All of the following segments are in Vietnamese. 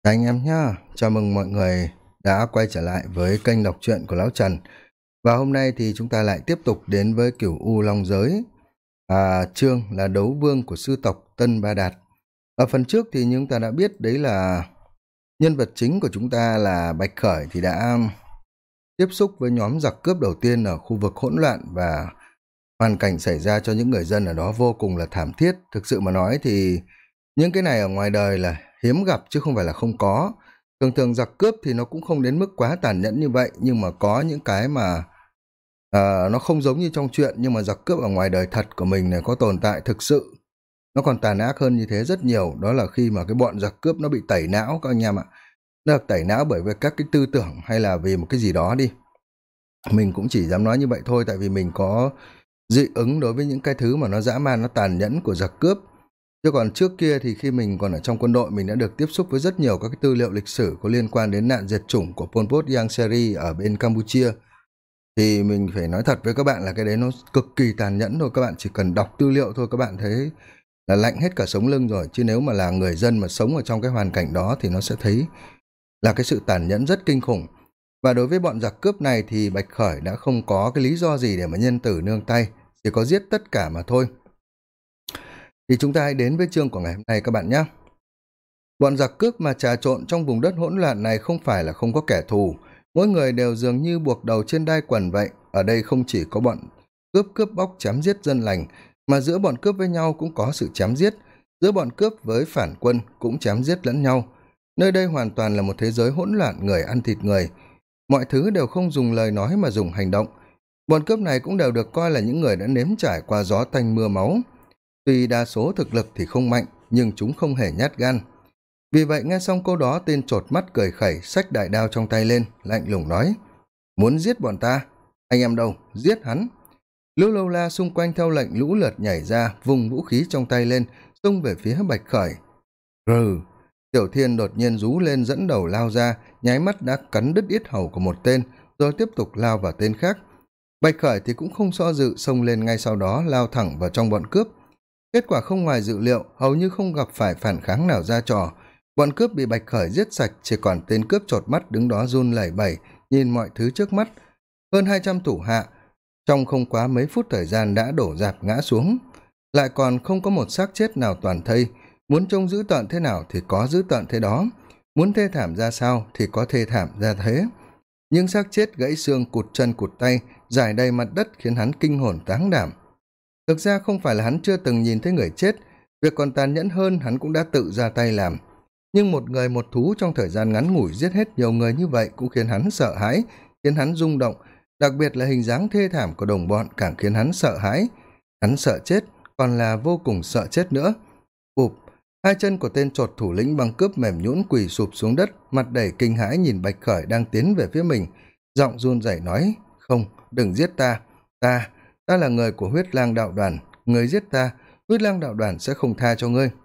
Chào anh em nhá, chào mừng mọi người đã quay trở lại với kênh đọc truyện của Lão Trần. Và hôm nay thì chúng ta lại tiếp tục đến với cửu U Long Giới, chương là đấu vương của sư tộc Tân Ba Đạt. Ở phần trước thì chúng ta đã biết đấy là nhân vật chính của chúng ta là Bạch Khởi thì đã tiếp xúc với nhóm giặc cướp đầu tiên ở khu vực hỗn loạn, và hoàn cảnh xảy ra cho những người dân ở đó vô cùng là thảm thiết. Thực sự mà nói thì những cái này ở ngoài đời là hiếm gặp chứ không phải là không có. Thường thường giặc cướp thì nó cũng không đến mức quá tàn nhẫn như vậy, nhưng mà có những cái mà nó không giống như trong chuyện, nhưng mà giặc cướp ở ngoài đời thật của mình này có tồn tại thực sự. Nó còn tàn ác hơn như thế rất nhiều, đó là khi mà cái bọn giặc cướp nó bị tẩy não các anh em ạ. Nó được tẩy não bởi vì các cái tư tưởng hay là vì một cái gì đó đi. Mình cũng chỉ dám nói như vậy thôi, tại vì mình có dị ứng đối với những cái thứ mà nó dã man, nó tàn nhẫn của giặc cướp. Chứ còn trước kia thì khi mình còn ở trong quân đội, mình đã được tiếp xúc với rất nhiều các cái tư liệu lịch sử có liên quan đến nạn diệt chủng của Pol Pot Iang Seri ở bên Campuchia. Thì mình phải nói thật với các bạn là cái đấy nó cực kỳ tàn nhẫn thôi, các bạn chỉ cần đọc tư liệu thôi các bạn thấy là lạnh hết cả sống lưng rồi. Chứ nếu mà là người dân mà sống ở trong cái hoàn cảnh đó thì nó sẽ thấy là cái sự tàn nhẫn rất kinh khủng. Và đối với bọn giặc cướp này thì Bạch Khởi đã không có cái lý do gì để mà nhân tử nương tay, chỉ có giết tất cả mà thôi. Thì chúng ta hãy đến với chương của ngày hôm nay các bạn nhé. Bọn giặc cướp mà trà trộn trong vùng đất hỗn loạn này không phải là không có kẻ thù, mỗi người đều dường như buộc đầu trên đai quần vậy. Ở đây không chỉ có bọn cướp cướp bóc chém giết dân lành, mà giữa bọn cướp với nhau cũng có sự chém giết, giữa bọn cướp với phản quân cũng chém giết lẫn nhau. Nơi đây hoàn toàn là một thế giới hỗn loạn, người ăn thịt người, mọi thứ đều không dùng lời nói mà dùng hành động. Bọn cướp này cũng đều được coi là những người đã nếm trải qua gió tanh mưa máu. Tuy đa số thực lực thì không mạnh, nhưng chúng không hề nhát gan. Vì vậy nghe xong câu đó, tên chột mắt cười khẩy xách đại đao trong tay lên, lạnh lùng nói: muốn giết bọn ta? Anh em đâu, giết hắn. Lũ lâu la xung quanh theo lệnh lũ lượt nhảy ra, vùng vũ khí trong tay lên, xông về phía Bạch Khởi. Rừ, Tiểu Thiên đột nhiên rú lên dẫn đầu lao ra, nháy mắt đã cắn đứt yết hầu của một tên, rồi tiếp tục lao vào tên khác. Bạch Khởi thì cũng không so dự, xông lên ngay sau đó lao thẳng vào trong bọn cướp. Kết quả không ngoài dự liệu, hầu như không gặp phải phản kháng nào ra trò. Bọn cướp bị Bạch Khởi giết sạch, chỉ còn tên cướp chột mắt đứng đó run lẩy bẩy, nhìn mọi thứ trước mắt. Hơn 200 thủ hạ, trong không quá mấy phút thời gian đã đổ rạp ngã xuống. Lại còn không có một xác chết nào toàn thây, muốn trông dữ tợn thế nào thì có dữ tợn thế đó, muốn thê thảm ra sao thì có thê thảm ra thế. Nhưng xác chết gãy xương, cụt chân cụt tay, rải đầy mặt đất khiến hắn kinh hồn táng đảm. Thực ra không phải là hắn chưa từng nhìn thấy người chết, việc còn tàn nhẫn hơn hắn cũng đã tự ra tay làm. Nhưng một người một thú trong thời gian ngắn ngủi giết hết nhiều người như vậy cũng khiến hắn sợ hãi, khiến hắn rung động, đặc biệt là hình dáng thê thảm của đồng bọn càng khiến hắn sợ hãi. Hắn sợ chết, còn là vô cùng sợ chết nữa. Ụp, hai chân của tên chột thủ lĩnh băng cướp mềm nhũn quỳ sụp xuống đất, mặt đầy kinh hãi nhìn Bạch Khởi đang tiến về phía mình, giọng run rẩy nói: không, đừng giết ta, ta là người của Huyết Lang đạo đoàn, người giết ta, Huyết Lang đạo đoàn sẽ không tha cho ngươi.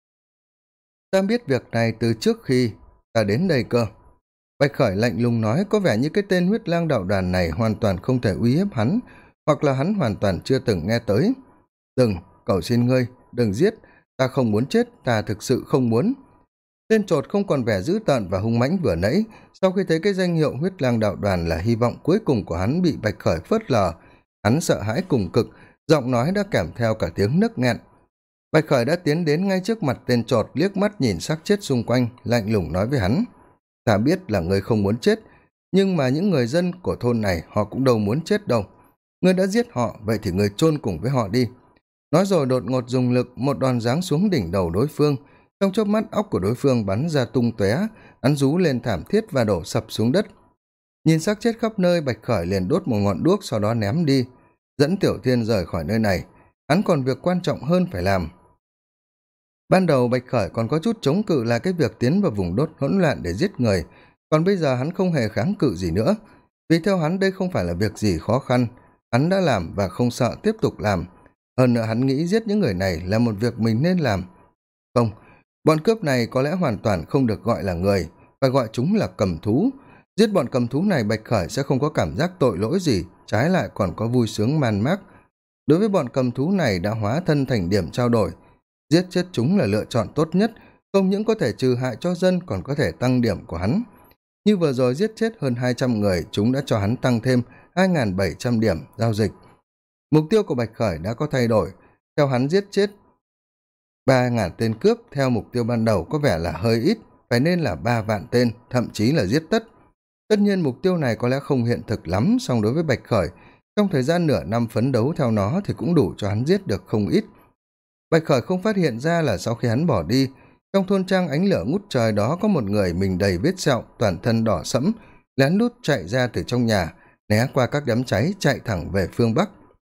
Ta biết việc này từ trước khi ta đến đây cơ. Bạch Khởi lạnh lùng nói, có vẻ như cái tên Huyết Lang đạo đoàn này hoàn toàn không thể uy hiếp hắn, hoặc là hắn hoàn toàn chưa từng nghe tới. Đừng, cầu xin ngươi, đừng giết, ta không muốn chết, ta thực sự không muốn. Tên chột không còn vẻ dữ tợn và hung mãnh vừa nãy, sau khi thấy cái danh hiệu Huyết Lang đạo đoàn là hy vọng cuối cùng của hắn bị Bạch Khởi phớt lờ, hắn sợ hãi cùng cực, giọng nói đã kèm theo cả tiếng nấc nghẹn. Bạch Khởi đã tiến đến ngay trước mặt tên chột, liếc mắt nhìn xác chết xung quanh, lạnh lùng nói với hắn: ta biết là ngươi không muốn chết, nhưng mà những người dân của thôn này họ cũng đâu muốn chết đâu. Ngươi đã giết họ, vậy thì ngươi chôn cùng với họ đi. Nói rồi đột ngột dùng lực, một đòn giáng xuống đỉnh đầu đối phương. Trong chớp mắt óc của đối phương bắn ra tung tóe, hắn rú lên thảm thiết và đổ sập xuống đất. Nhìn xác chết khắp nơi, Bạch Khởi liền đốt một ngọn đuốc, sau đó ném đi, dẫn Tiểu Thiên rời khỏi nơi này. Hắn còn việc quan trọng hơn phải làm. Ban đầu Bạch Khởi còn có chút chống cự là cái việc tiến vào vùng đốt hỗn loạn để giết người, còn bây giờ hắn không hề kháng cự gì nữa, vì theo hắn đây không phải là việc gì khó khăn. Hắn đã làm và không sợ tiếp tục làm. Hơn nữa hắn nghĩ giết những người này là một việc mình nên làm. Không, bọn cướp này có lẽ hoàn toàn không được gọi là người, phải gọi chúng là cầm thú. Giết bọn cầm thú này, Bạch Khởi sẽ không có cảm giác tội lỗi gì, trái lại còn có vui sướng man mác. Đối với bọn cầm thú này đã hóa thân thành điểm trao đổi, giết chết chúng là lựa chọn tốt nhất, không những có thể trừ hại cho dân còn có thể tăng điểm của hắn. Như vừa rồi giết chết hơn 200 người, chúng đã cho hắn tăng thêm 2.700 điểm giao dịch. Mục tiêu của Bạch Khởi đã có thay đổi, theo hắn giết chết 3.000 tên cướp, theo mục tiêu ban đầu có vẻ là hơi ít, phải nên là 3 vạn tên, thậm chí là giết tất. Tất nhiên mục tiêu này có lẽ không hiện thực lắm, song đối với Bạch Khởi, trong thời gian nửa năm phấn đấu theo nó thì cũng đủ cho hắn giết được không ít. Bạch Khởi không phát hiện ra là sau khi hắn bỏ đi, trong thôn trang ánh lửa ngút trời đó có một người mình đầy vết sẹo, toàn thân đỏ sẫm, lén lút chạy ra từ trong nhà, né qua các đám cháy chạy thẳng về phương Bắc.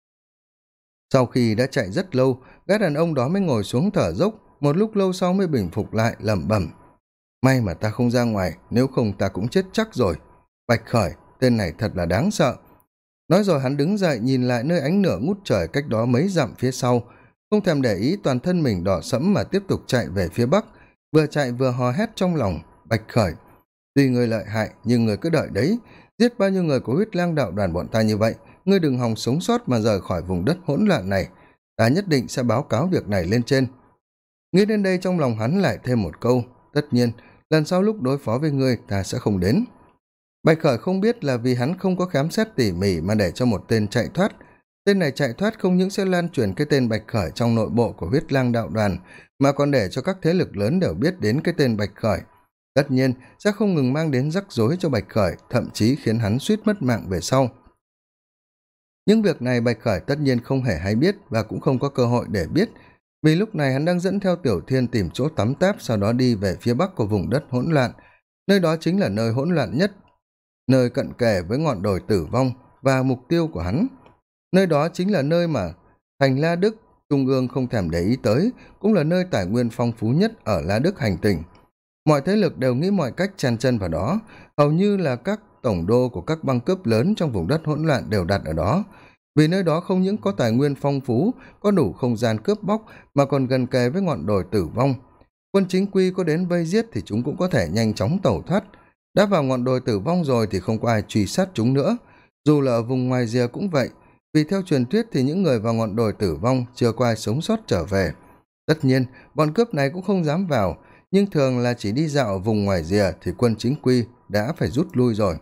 Sau khi đã chạy rất lâu, gã đàn ông đó mới ngồi xuống thở dốc, một lúc lâu sau mới bình phục lại, lẩm bẩm: may mà ta không ra ngoài, nếu không ta cũng chết chắc rồi. Bạch Khởi, tên này thật là đáng sợ. Nói rồi hắn đứng dậy nhìn lại nơi ánh lửa ngút trời cách đó mấy dặm phía sau, không thèm để ý toàn thân mình đỏ sẫm mà tiếp tục chạy về phía Bắc, vừa chạy vừa hò hét trong lòng: Bạch Khởi, tuy ngươi lợi hại nhưng ngươi cứ đợi đấy, giết bao nhiêu người của Huyết Lang đạo đoàn bọn ta như vậy, ngươi đừng hòng sống sót mà rời khỏi vùng đất hỗn loạn này, ta nhất định sẽ báo cáo việc này lên trên. Nghĩ đến đây trong lòng hắn lại thêm một câu: tất nhiên lần sau lúc đối phó với ngươi ta sẽ không đến. Bạch Khởi không biết là vì hắn không có khám xét tỉ mỉ mà để cho một tên chạy thoát. Tên này chạy thoát không những sẽ lan truyền cái tên Bạch Khởi trong nội bộ của Huyết Lang đạo đoàn, mà còn để cho các thế lực lớn đều biết đến cái tên Bạch Khởi. Tất nhiên sẽ không ngừng mang đến rắc rối cho Bạch Khởi, thậm chí khiến hắn suýt mất mạng về sau. Những việc này Bạch Khởi tất nhiên không hề hay biết và cũng không có cơ hội để biết, vì lúc này hắn đang dẫn theo Tiểu Thiên tìm chỗ tắm táp, sau đó đi về phía bắc của vùng đất hỗn loạn. Nơi đó chính là nơi hỗn loạn nhất, nơi cận kề với ngọn đồi tử vong và mục tiêu của hắn. Nơi đó chính là nơi mà thành La Đức, Trung ương không thèm để ý tới, cũng là nơi tài nguyên phong phú nhất ở La Đức hành tinh. Mọi thế lực đều nghĩ mọi cách chen chân vào đó, hầu như là các tổng đô của các băng cướp lớn trong vùng đất hỗn loạn đều đặt ở đó, vì nơi đó không những có tài nguyên phong phú, có đủ không gian cướp bóc, mà còn gần kề với ngọn đồi tử vong. Quân chính quy có đến vây giết thì chúng cũng có thể nhanh chóng tẩu thoát. Đã vào ngọn đồi tử vong rồi thì không có ai truy sát chúng nữa. Dù là ở vùng ngoài rìa cũng vậy, vì theo truyền thuyết thì những người vào ngọn đồi tử vong chưa có ai sống sót trở về. Tất nhiên, bọn cướp này cũng không dám vào, nhưng thường là chỉ đi dạo ở vùng ngoài rìa thì quân chính quy đã phải rút lui rồi.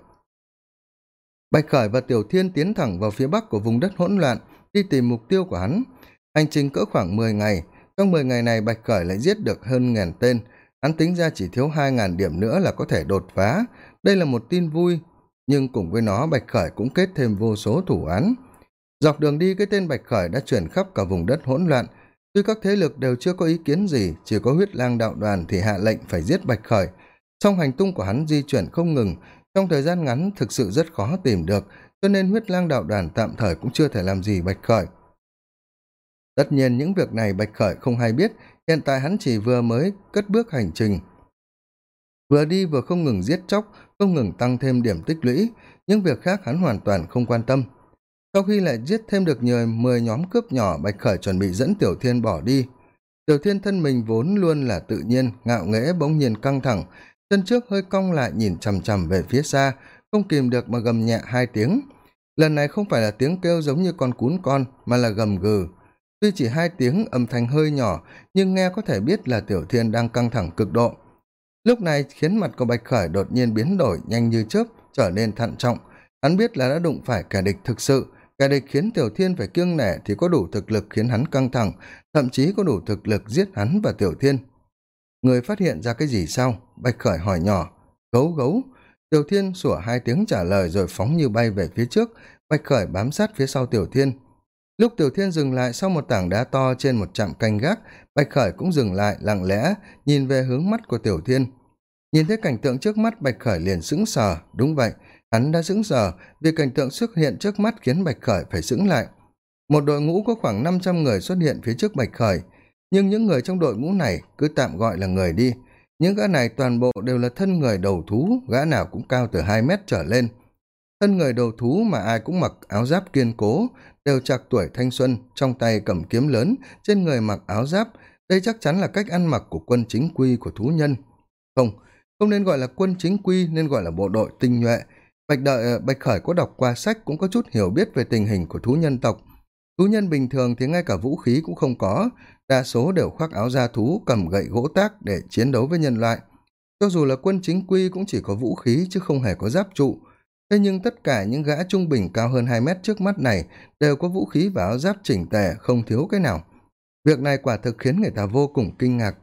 Bạch Khởi và Tiểu Thiên tiến thẳng vào phía bắc của vùng đất hỗn loạn, đi tìm mục tiêu của hắn. Hành trình cỡ khoảng 10 ngày, trong 10 ngày này Bạch Khởi lại giết được hơn 1.000 tên, hắn tính ra chỉ thiếu 2.000 điểm nữa là có thể đột phá. Đây là một tin vui, nhưng cùng với nó Bạch Khởi cũng kết thêm vô số thủ án. Dọc đường đi cái tên Bạch Khởi đã chuyển khắp cả vùng đất hỗn loạn, tuy các thế lực đều chưa có ý kiến gì, chỉ có Huyết Lang đạo đoàn thì hạ lệnh phải giết Bạch Khởi. Song hành tung của hắn di chuyển không ngừng, trong thời gian ngắn thực sự rất khó tìm được, cho nên Huyết Lang đạo đoàn tạm thời cũng chưa thể làm gì Bạch Khởi. Tất nhiên những việc này Bạch Khởi không hay biết, hiện tại hắn chỉ vừa mới cất bước hành trình. Vừa đi vừa không ngừng giết chóc, không ngừng tăng thêm điểm tích lũy, những việc khác hắn hoàn toàn không quan tâm. Sau khi lại giết thêm được 10 nhóm cướp nhỏ, Bạch Khởi chuẩn bị dẫn Tiểu Thiên bỏ đi. Tiểu Thiên thân mình vốn luôn là tự nhiên, ngạo nghễ bỗng nhiên căng thẳng, chân trước hơi cong lại nhìn chằm chằm về phía xa, không kìm được mà gầm nhẹ 2 tiếng. Lần này không phải là tiếng kêu giống như con cún con, mà là gầm gừ. Tuy chỉ 2 tiếng, âm thanh hơi nhỏ, nhưng nghe có thể biết là Tiểu Thiên đang căng thẳng cực độ. Lúc này khiến mặt của Bạch Khởi đột nhiên biến đổi nhanh như chớp, trở nên thận trọng. Hắn biết là đã đụng phải kẻ địch thực sự, kẻ địch khiến Tiểu Thiên phải kiêng nể thì có đủ thực lực khiến hắn căng thẳng, thậm chí có đủ thực lực giết hắn và Tiểu Thiên. Người phát hiện ra cái gì sao? Bạch Khởi hỏi nhỏ. Gấu gấu. Tiểu Thiên sủa 2 tiếng trả lời rồi phóng như bay về phía trước. Bạch Khởi bám sát phía sau Tiểu Thiên. Lúc Tiểu Thiên dừng lại sau một tảng đá to trên một trạm canh gác, Bạch Khởi cũng dừng lại lặng lẽ nhìn về hướng mắt của Tiểu Thiên. Nhìn thấy cảnh tượng trước mắt, Bạch Khởi liền sững sờ. Đúng vậy, hắn đã sững sờ vì cảnh tượng xuất hiện trước mắt khiến Bạch Khởi phải sững lại. Một đội ngũ có khoảng 500 người xuất hiện phía trước Bạch Khởi, nhưng những người trong đội ngũ này cứ tạm gọi là người đi. Những gã này toàn bộ đều là thân người đầu thú, gã nào cũng cao từ 2 mét trở lên. Thân người đầu thú mà ai cũng mặc áo giáp kiên cố, đều trạc tuổi thanh xuân, trong tay cầm kiếm lớn, trên người mặc áo giáp. Đây chắc chắn là cách ăn mặc của quân chính quy của thú nhân. Không nên gọi là quân chính quy, nên gọi là bộ đội tinh nhuệ. Bạch Khởi có đọc qua sách, cũng có chút hiểu biết về tình hình của thú nhân tộc. Thú nhân bình thường thì ngay cả vũ khí cũng không có, đa số đều khoác áo da thú cầm gậy gỗ tác để chiến đấu với nhân loại. Cho dù là quân chính quy cũng chỉ có vũ khí chứ không hề có giáp trụ. Thế nhưng tất cả những gã trung bình cao hơn 2 mét trước mắt này đều có vũ khí và áo giáp chỉnh tề, không thiếu cái nào. Việc này quả thực khiến người ta vô cùng kinh ngạc.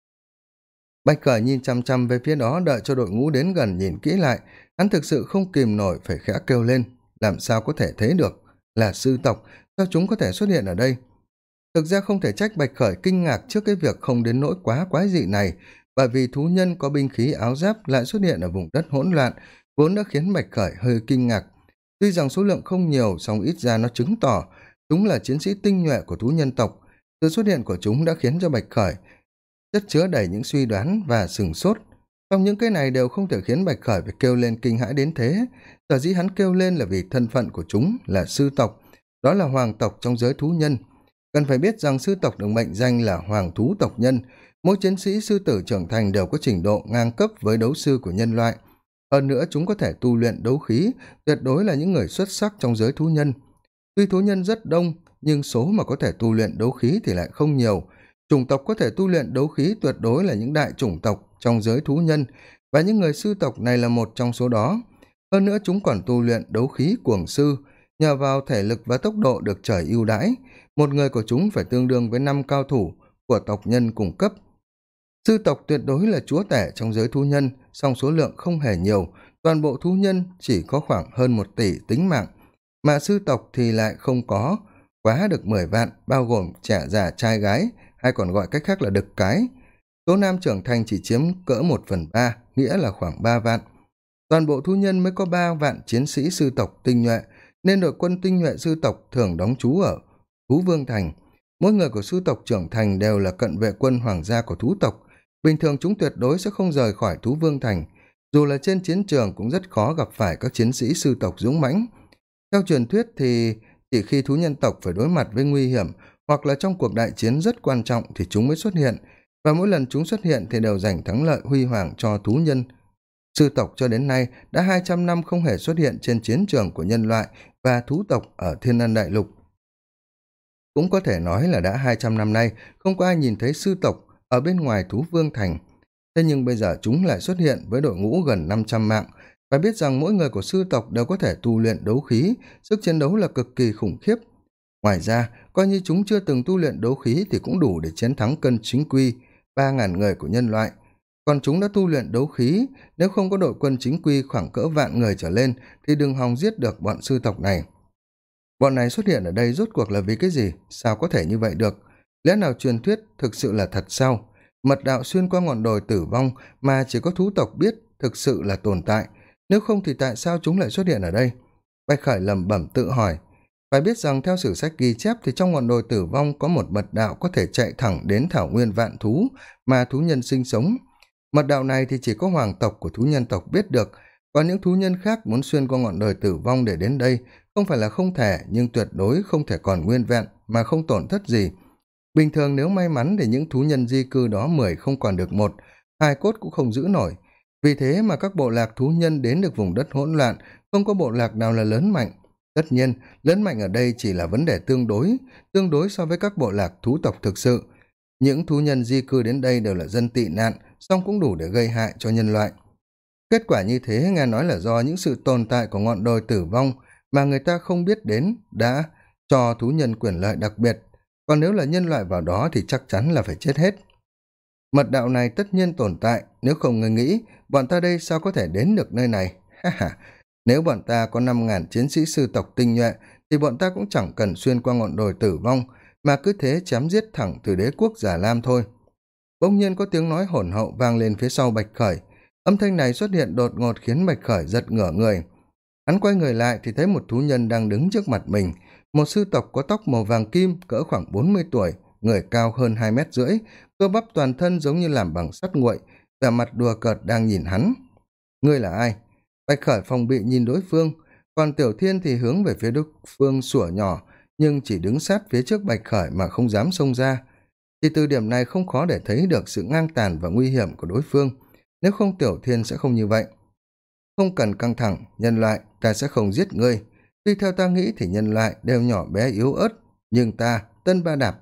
Bạch Khởi nhìn chăm chăm về phía đó, đợi cho đội ngũ đến gần nhìn kỹ lại, hắn thực sự không kìm nổi phải khẽ kêu lên, làm sao có thể thế được, là sư tộc, sao chúng có thể xuất hiện ở đây? Thực ra không thể trách Bạch Khởi kinh ngạc trước cái việc không đến nỗi quá quái dị này, bởi vì thú nhân có binh khí áo giáp lại xuất hiện ở vùng đất hỗn loạn, vốn đã khiến Bạch Khởi hơi kinh ngạc. Tuy rằng số lượng không nhiều, song ít ra nó chứng tỏ chúng là chiến sĩ tinh nhuệ của thú nhân tộc. Sự xuất hiện của chúng đã khiến cho Bạch Khởi chất chứa đầy những suy đoán và sửng sốt. Trong những cái này đều không thể khiến Bạch Khởi phải kêu lên kinh hãi đến thế. Sở dĩ hắn kêu lên là vì thân phận của chúng là sư tộc, đó là hoàng tộc trong giới thú nhân. Cần phải biết rằng sư tộc được mệnh danh là hoàng thú tộc nhân. Mỗi chiến sĩ sư tử trưởng thành đều có trình độ ngang cấp với đấu sư của nhân loại. Hơn nữa chúng có thể tu luyện đấu khí, tuyệt đối là những người xuất sắc trong giới thú nhân. Tuy thú nhân rất đông, nhưng số mà có thể tu luyện đấu khí thì lại không nhiều. Chủng tộc có thể tu luyện đấu khí tuyệt đối là những đại chủng tộc trong giới thú nhân, và những người sư tộc này là một trong số đó. Hơn nữa chúng còn tu luyện đấu khí cuồng sư, nhờ vào thể lực và tốc độ được trời ưu đãi. Một người của chúng phải tương đương với 5 cao thủ của tộc nhân cùng cấp. Sư tộc tuyệt đối là chúa tể trong giới thú nhân, song số lượng không hề nhiều, toàn bộ thú nhân chỉ có khoảng hơn 1 tỷ tính mạng, mà sư tộc thì lại không có quá được 10 vạn, bao gồm trẻ già trai gái, hay còn gọi cách khác là đực cái. Số nam trưởng thành chỉ chiếm cỡ 1/3, nghĩa là khoảng 3 vạn. Toàn bộ thú nhân mới có 3 vạn chiến sĩ sư tộc tinh nhuệ, nên đội quân tinh nhuệ sư tộc thường đóng trú ở Thú Vương Thành. Mỗi người của sư tộc trưởng thành đều là cận vệ quân hoàng gia của thú tộc. Bình thường chúng tuyệt đối sẽ không rời khỏi Thú Vương Thành. Dù là trên chiến trường cũng rất khó gặp phải các chiến sĩ sư tộc dũng mãnh. Theo truyền thuyết thì chỉ khi thú nhân tộc phải đối mặt với nguy hiểm hoặc là trong cuộc đại chiến rất quan trọng thì chúng mới xuất hiện, và mỗi lần chúng xuất hiện thì đều giành thắng lợi huy hoàng cho thú nhân. Sư tộc cho đến nay đã 200 năm không hề xuất hiện trên chiến trường của nhân loại và thú tộc ở Thiên Ân Đại Lục. Cũng có thể nói là đã 200 năm nay không có ai nhìn thấy sư tộc ở bên ngoài Thú Vương Thành. Thế nhưng bây giờ chúng lại xuất hiện với đội ngũ gần 500 mạng. Phải biết rằng mỗi người của sư tộc đều có thể tu luyện đấu khí, sức chiến đấu là cực kỳ khủng khiếp. Ngoài ra, coi như chúng chưa từng tu luyện đấu khí thì cũng đủ để chiến thắng cân chính quy 3.000 người của nhân loại. Còn chúng đã tu luyện đấu khí, nếu không có đội quân chính quy khoảng cỡ vạn người trở lên thì đừng hòng giết được bọn sư tộc này. Bọn này xuất hiện ở đây rốt cuộc là vì cái gì? Sao có thể như vậy được? Lẽ nào truyền thuyết thực sự là thật sao? Mật đạo xuyên qua ngọn đồi tử vong mà chỉ có thú tộc biết thực sự là tồn tại. Nếu không thì tại sao chúng lại xuất hiện ở đây? Bạch Khởi lẩm bẩm tự hỏi. Phải biết rằng theo sử sách ghi chép thì trong ngọn đồi tử vong có một mật đạo có thể chạy thẳng đến thảo nguyên vạn thú mà thú nhân sinh sống. Mật đạo này thì chỉ có hoàng tộc của thú nhân tộc biết được, còn những thú nhân khác muốn xuyên qua ngọn đồi tử vong để đến đây không phải là không thể, nhưng tuyệt đối không thể còn nguyên vẹn mà không tổn thất gì. Bình thường nếu may mắn thì những thú nhân di cư đó 10 không còn được 1, hài cốt cũng không giữ nổi. Vì thế mà các bộ lạc thú nhân đến được vùng đất hỗn loạn, không có bộ lạc nào là lớn mạnh. Tất nhiên, lớn mạnh ở đây chỉ là vấn đề tương đối so với các bộ lạc thú tộc thực sự. Những thú nhân di cư đến đây đều là dân tị nạn, song cũng đủ để gây hại cho nhân loại. Kết quả như thế nghe nói là do những sự tồn tại của ngọn đồi tử vong mà người ta không biết đến đã cho thú nhân quyền lợi đặc biệt, còn nếu là nhân loại vào đó thì chắc chắn là phải chết hết. Mật đạo này tất nhiên tồn tại, nếu không người nghĩ bọn ta đây sao có thể đến được nơi này. Ha ha, nếu bọn ta có 5.000 chiến sĩ sư tộc tinh nhuệ thì bọn ta cũng chẳng cần xuyên qua ngọn đồi tử vong mà cứ thế chém giết thẳng từ đế quốc Già Lam thôi. Bỗng nhiên có tiếng nói hỗn hậu vang lên phía sau Bạch Khởi. Âm thanh này xuất hiện đột ngột khiến Bạch Khởi giật ngửa người. Hắn quay người lại thì thấy một thú nhân đang đứng trước mặt mình, một sư tộc có tóc màu vàng kim, cỡ khoảng 40 tuổi, người cao hơn 2,5 mét, cơ bắp toàn thân giống như làm bằng sắt nguội, vẻ mặt đùa cợt đang nhìn hắn. Ngươi là ai? Bạch Khởi phòng bị nhìn đối phương, còn Tiểu Thiên thì hướng về phía đối phương sủa nhỏ, nhưng chỉ đứng sát phía trước Bạch Khởi mà không dám xông ra. Thì từ điểm này không khó để thấy được sự ngang tàn và nguy hiểm của đối phương, nếu không Tiểu Thiên sẽ không như vậy. Không cần căng thẳng, nhân loại, ta sẽ không giết ngươi. Tuy theo ta nghĩ thì nhân loại đều nhỏ bé yếu ớt, nhưng ta, Tân Ba Đạp,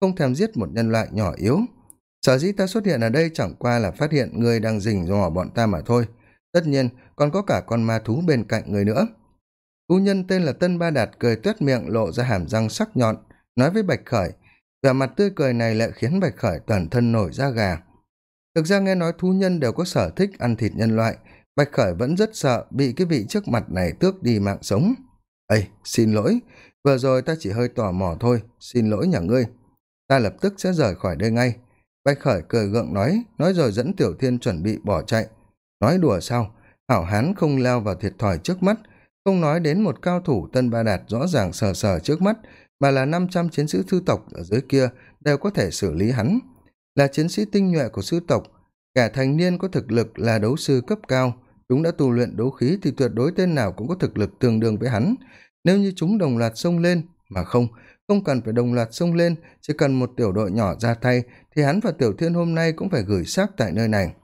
không thèm giết một nhân loại nhỏ yếu. Sở dĩ ta xuất hiện ở đây chẳng qua là phát hiện ngươi đang rình rò bọn ta mà thôi. Tất nhiên còn có cả con ma thú bên cạnh ngươi nữa. Thú nhân tên là Tân Ba Đạt cười tuét miệng lộ ra hàm răng sắc nhọn, nói với Bạch Khởi. Vẻ mặt tươi cười này lại khiến Bạch Khởi toàn thân nổi da gà. Thực ra nghe nói thú nhân đều có sở thích ăn thịt nhân loại, Bạch Khởi vẫn rất sợ bị cái vị trước mặt này tước đi mạng sống. Ây, xin lỗi, vừa rồi ta chỉ hơi tò mò thôi, xin lỗi nhà ngươi. Ta lập tức sẽ rời khỏi đây ngay. Bạch Khởi cười gượng nói rồi dẫn Tiểu Thiên chuẩn bị bỏ chạy. Nói đùa sao, hảo hán không leo vào thiệt thòi trước mắt, không nói đến một cao thủ Tân Ba Đạt rõ ràng sờ sờ trước mắt, mà là 500 chiến sĩ sư tộc ở dưới kia đều có thể xử lý hắn. Là chiến sĩ tinh nhuệ của sư tộc, cả thành niên có thực lực là đấu sư cấp cao, chúng đã tu luyện đấu khí thì tuyệt đối tên nào cũng có thực lực tương đương với hắn. Nếu như chúng đồng loạt xông lên, mà không cần phải đồng loạt xông lên, chỉ cần một tiểu đội nhỏ ra tay thì hắn và Tiểu Thiên hôm nay cũng phải gửi xác tại nơi này.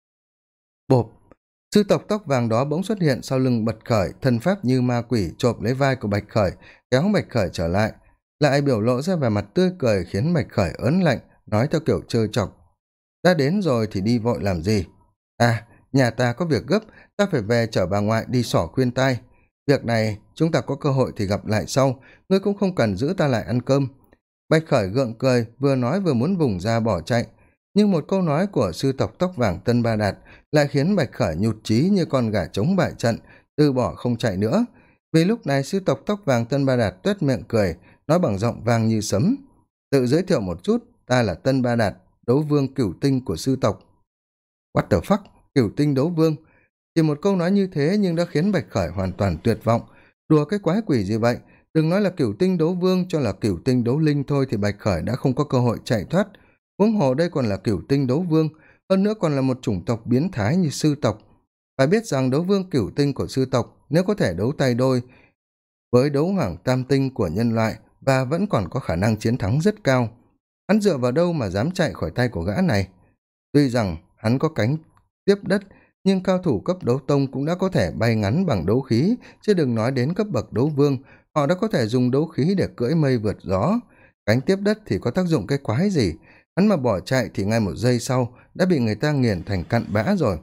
Bộp! Sư tộc tóc vàng đó bỗng xuất hiện sau lưng Bạch Khởi, thân pháp như ma quỷ chộp lấy vai của Bạch Khởi, kéo Bạch Khởi trở lại biểu lộ ra vẻ mặt tươi cười khiến Bạch Khởi ớn lạnh, nói theo kiểu trêu chọc. Đã đến rồi thì đi vội làm gì? À, nhà ta có việc gấp, ta phải về chở bà ngoại đi xỏ khuyên tai. Việc này chúng ta có cơ hội thì gặp lại sau, ngươi cũng không cần giữ ta lại ăn cơm. Bạch Khởi gượng cười, vừa nói vừa muốn vùng ra bỏ chạy. Nhưng một câu nói của sư tộc tóc vàng Tân Ba Đạt lại khiến Bạch Khởi nhụt chí như con gà trống bại trận, từ bỏ không chạy nữa. Vì lúc này sư tộc tóc vàng Tân Ba Đạt tuét miệng cười, nói bằng giọng vang như sấm. Tự giới thiệu một chút, ta là Tân Ba Đạt, đấu vương cửu tinh của sư tộc. What the fuck, cửu tinh đấu vương? Chỉ một câu nói như thế nhưng đã khiến Bạch Khởi hoàn toàn tuyệt vọng. Đùa cái quái quỷ gì vậy? Đừng nói là cửu tinh đấu vương, cho là cửu tinh đấu linh thôi thì Bạch Khởi đã không có cơ hội chạy thoát. Huống hồ đây còn là cửu tinh đấu vương, hơn nữa còn là một chủng tộc biến thái như sư tộc. Phải biết rằng đấu vương cửu tinh của sư tộc nếu có thể đấu tay đôi với đấu hoàng tam tinh của nhân loại và vẫn còn có khả năng chiến thắng rất cao. Hắn dựa vào đâu mà dám chạy khỏi tay của gã này? Tuy rằng hắn có cánh tiếp đất, nhưng cao thủ cấp đấu tông cũng đã có thể bay ngắn bằng đấu khí, chứ đừng nói đến cấp bậc đấu vương, họ đã có thể dùng đấu khí để cưỡi mây vượt gió. Cánh tiếp đất thì có tác dụng cái quái gì? Hắn mà bỏ chạy thì ngay một giây sau đã bị người ta nghiền thành cặn bã rồi.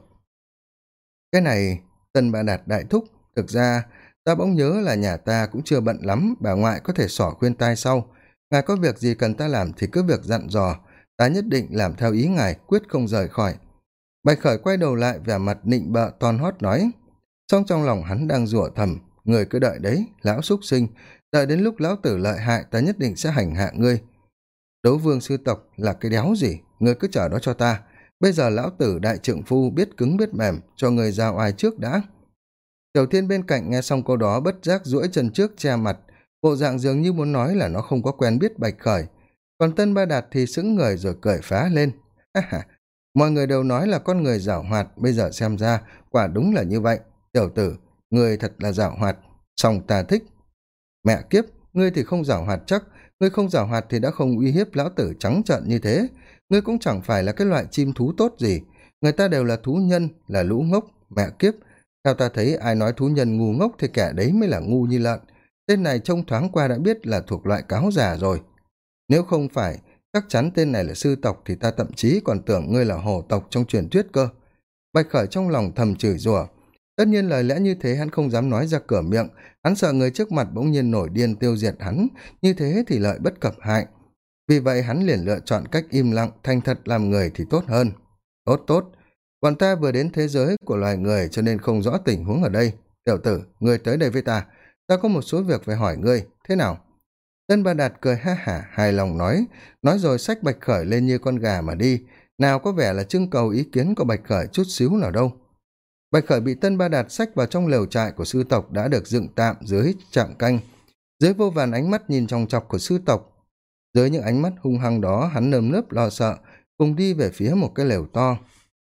Cái này, Tân Ba Đạt đại thúc, thực ra ta bỗng nhớ là nhà ta cũng chưa bận lắm, bà ngoại có thể xỏ khuyên tai sau. Ngài có việc gì cần ta làm thì cứ việc dặn dò, ta nhất định làm theo ý ngài, quyết không rời khỏi. Bạch Khởi quay đầu lại, vẻ mặt nịnh bợ toan hót nói. Song trong lòng hắn đang rủa thầm, người cứ đợi đấy, lão súc sinh, đợi đến lúc lão tử lợi hại ta nhất định sẽ hành hạ ngươi. Đấu vương sư tộc là cái đéo gì, ngươi cứ chờ đó cho ta. Bây giờ lão tử đại trượng phu biết cứng biết mềm, cho người giao ai trước đã. Tiểu Thiên bên cạnh nghe xong câu đó bất giác duỗi chân trước che mặt, bộ dạng dường như muốn nói là nó không có quen biết Bạch Khởi. Còn Tân Ba Đạt thì sững người rồi cười phá lên. Ha ha, mọi người đều nói là con người giảo hoạt, bây giờ xem ra quả đúng là như vậy. Tiểu tử, ngươi thật là giảo hoạt, song ta thích. Mẹ kiếp, ngươi thì không giảo hoạt chắc, ngươi không giảo hoạt thì đã không uy hiếp lão tử trắng trợn như thế. Ngươi cũng chẳng phải là cái loại chim thú tốt gì, người ta đều là thú nhân, là lũ ngốc. Mẹ kiếp, theo ta thấy ai nói thú nhân ngu ngốc thì kẻ đấy mới là ngu như lợn. Tên này trông thoáng qua đã biết là thuộc loại cáo già rồi. Nếu không phải chắc chắn tên này là sư tộc thì ta thậm chí còn tưởng ngươi là hổ tộc trong truyền thuyết cơ. Bạch Khởi trong lòng thầm chửi rủa. Tất nhiên lời lẽ như thế hắn không dám nói ra cửa miệng, hắn sợ người trước mặt bỗng nhiên nổi điên tiêu diệt hắn, như thế thì lợi bất cập hại. Vì vậy hắn liền lựa chọn cách im lặng, thành thật làm người thì tốt hơn. Tốt, bọn ta vừa đến thế giới của loài người cho nên không rõ tình huống ở đây. Tiểu tử, ngươi tới đây với ta, ta có một số việc phải hỏi ngươi, thế nào? Tân Ba Đạt cười ha hả hài lòng nói rồi xách Bạch Khởi lên như con gà mà đi, nào có vẻ là trưng cầu ý kiến của Bạch Khởi chút xíu nào đâu. Bạch Khởi bị Tân Ba Đạt xách vào trong lều trại của sư tộc đã được dựng tạm dưới trạm canh. Dưới vô vàn ánh mắt nhìn chòng chọc của sư tộc, dưới những ánh mắt hung hăng đó hắn nơm nớp lo sợ, cùng đi về phía một cái lều to.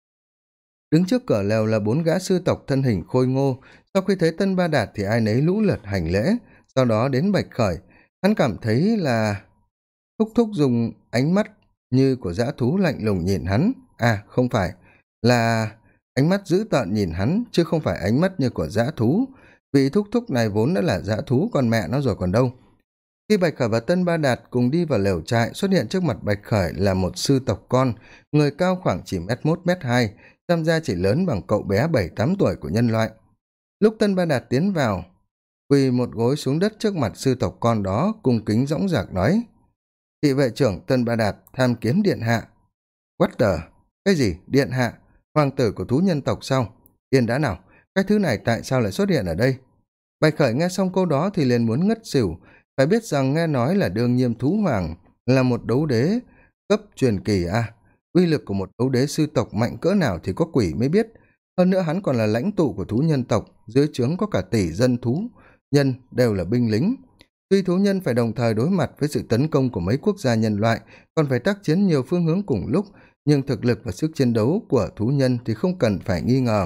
Đứng trước cửa lều là 4 gã sư tộc thân hình khôi ngô, sau khi thấy Tân Ba Đạt thì ai nấy lũ lượt hành lễ, sau đó đến Bạch Khởi. Hắn cảm thấy là thúc dùng ánh mắt như của dã thú lạnh lùng nhìn hắn. À, không phải, là ánh mắt dữ tợn nhìn hắn, chứ không phải ánh mắt như của dã thú. Vị thúc này vốn đã là dã thú con mẹ nó rồi còn đâu. Khi Bạch Khởi và Tân Ba Đạt cùng đi vào lều trại, xuất hiện trước mặt Bạch Khởi là một sư tộc con, người cao khoảng chỉ mét mốt mét hai, xem ra chỉ lớn bằng cậu bé 7-8 tuổi của nhân loại. Lúc Tân Ba Đạt tiến vào, quỳ một gối xuống đất trước mặt sư tộc con đó, cung kính dõng dạc nói: "Thị vệ trưởng Tân Ba Đạt tham kiến điện hạ." What the? Cái gì? Điện hạ? Hoàng tử của thú nhân tộc sao? Yên đã nào, cái thứ này tại sao lại xuất hiện ở đây? Bạch Khởi nghe xong câu đó thì liền muốn ngất xỉu, phải biết rằng nghe nói là đương nhiệm thú hoàng là một đấu đế cấp truyền kỳ à. Uy lực của một đấu đế sư tộc mạnh cỡ nào thì có quỷ mới biết. Hơn nữa hắn còn là lãnh tụ của thú nhân tộc, dưới trướng có cả tỷ dân thú nhân đều là binh lính. Tuy thú nhân phải đồng thời đối mặt với sự tấn công của mấy quốc gia nhân loại, còn phải tác chiến nhiều phương hướng cùng lúc, nhưng thực lực và sức chiến đấu của thú nhân thì không cần phải nghi ngờ.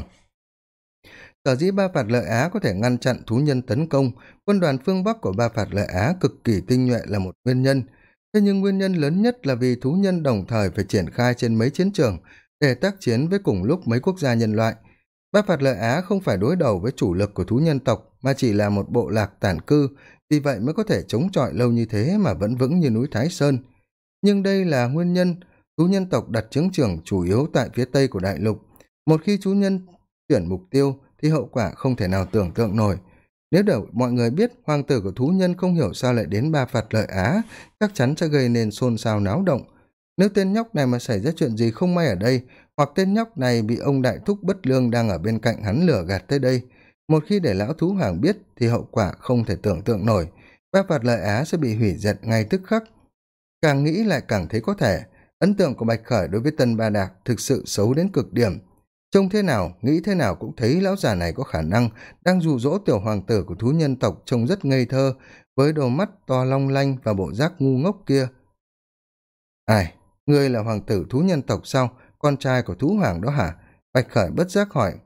Sở dĩ Ba Phạt Lợi Á có thể ngăn chặn thú nhân tấn công, quân đoàn phương Bắc của Ba Phạt Lợi Á cực kỳ tinh nhuệ là một nguyên nhân. Thế nhưng nguyên nhân lớn nhất là vì thú nhân đồng thời phải triển khai trên mấy chiến trường để tác chiến với cùng lúc mấy quốc gia nhân loại. Ba Phạt Lợi Á không phải đối đầu với chủ lực của thú nhân tộc, mà chỉ là một bộ lạc tản cư, vì vậy mới có thể chống chọi lâu như thế mà vẫn vững như núi Thái Sơn. Nhưng đây là nguyên nhân thú nhân tộc đặt chứng trường chủ yếu tại phía tây của đại lục. Một khi thú nhân chuyển mục tiêu thì hậu quả không thể nào tưởng tượng nổi. Nếu để mọi người biết hoàng tử của thú nhân không hiểu sao lại đến Ba Phạt Lợi Á, chắc chắn sẽ gây nên xôn xao náo động. Nếu tên nhóc này mà xảy ra chuyện gì không may ở đây, hoặc tên nhóc này bị ông đại thúc bất lương đang ở bên cạnh hắn lừa gạt tới đây, một khi để lão thú hoàng biết thì hậu quả không thể tưởng tượng nổi. Ba Phạt Lợi Á sẽ bị hủy diệt ngay tức khắc. Càng nghĩ lại càng thấy có thể. Ấn tượng của Bạch Khởi đối với Tân Ba Đạt thực sự xấu đến cực điểm. Trông thế nào, nghĩ thế nào cũng thấy lão già này có khả năng đang dụ dỗ tiểu hoàng tử của thú nhân tộc trông rất ngây thơ, với đôi mắt to long lanh và bộ giác ngu ngốc kia. Ai, ngươi là hoàng tử thú nhân tộc sao? Con trai của thú hoàng đó hả? Bạch Khởi bất giác hỏi.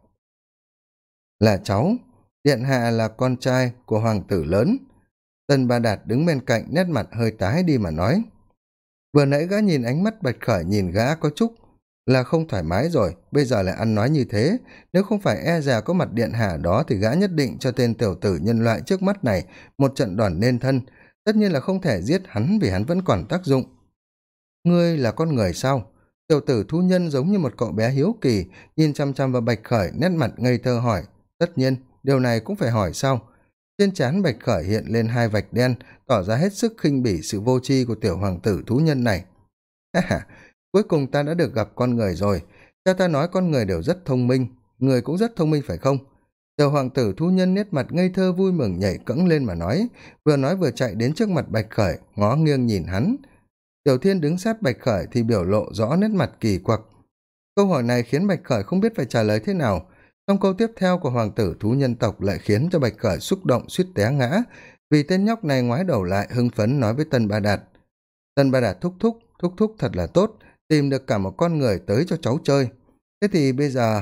Là cháu, điện hạ là con trai của hoàng tử lớn. Tân Ba Đạt đứng bên cạnh, nét mặt hơi tái đi mà nói. Vừa nãy gã nhìn ánh mắt Bạch Khởi nhìn gã có chút là không thoải mái rồi, bây giờ lại ăn nói như thế. Nếu không phải e dè có mặt điện hạ đó thì gã nhất định cho tên tiểu tử nhân loại trước mắt này một trận đòn nên thân. Tất nhiên là không thể giết hắn vì hắn vẫn còn tác dụng. Ngươi là con người sao? Tiểu tử thú nhân giống như một cậu bé hiếu kỳ, nhìn chăm chăm vào Bạch Khởi, nét mặt ngây thơ hỏi. Tất nhiên, điều này cũng phải hỏi sao? Trên trán Bạch Khởi hiện lên hai vạch đen, tỏ ra hết sức khinh bỉ sự vô tri của tiểu hoàng tử thú nhân này. Ha ha, cuối cùng ta đã được gặp con người rồi. Cha ta nói con người đều rất thông minh, người cũng rất thông minh phải không? Tiểu hoàng tử thú nhân nét mặt ngây thơ vui mừng nhảy cẫng lên mà nói vừa chạy đến trước mặt Bạch Khởi, ngó nghiêng nhìn hắn. Tiểu Thiên đứng sát Bạch Khởi thì biểu lộ rõ nét mặt kỳ quặc. Câu hỏi này khiến Bạch Khởi không biết phải trả lời thế nào. Trong câu tiếp theo của hoàng tử thú nhân tộc lại khiến cho Bạch Khởi xúc động suýt té ngã, vì tên nhóc này ngoái đầu lại hưng phấn nói với Tân Ba Đạt. Tân Ba Đạt thúc thúc thật là tốt, tìm được cả một con người tới cho cháu chơi. Thế thì bây giờ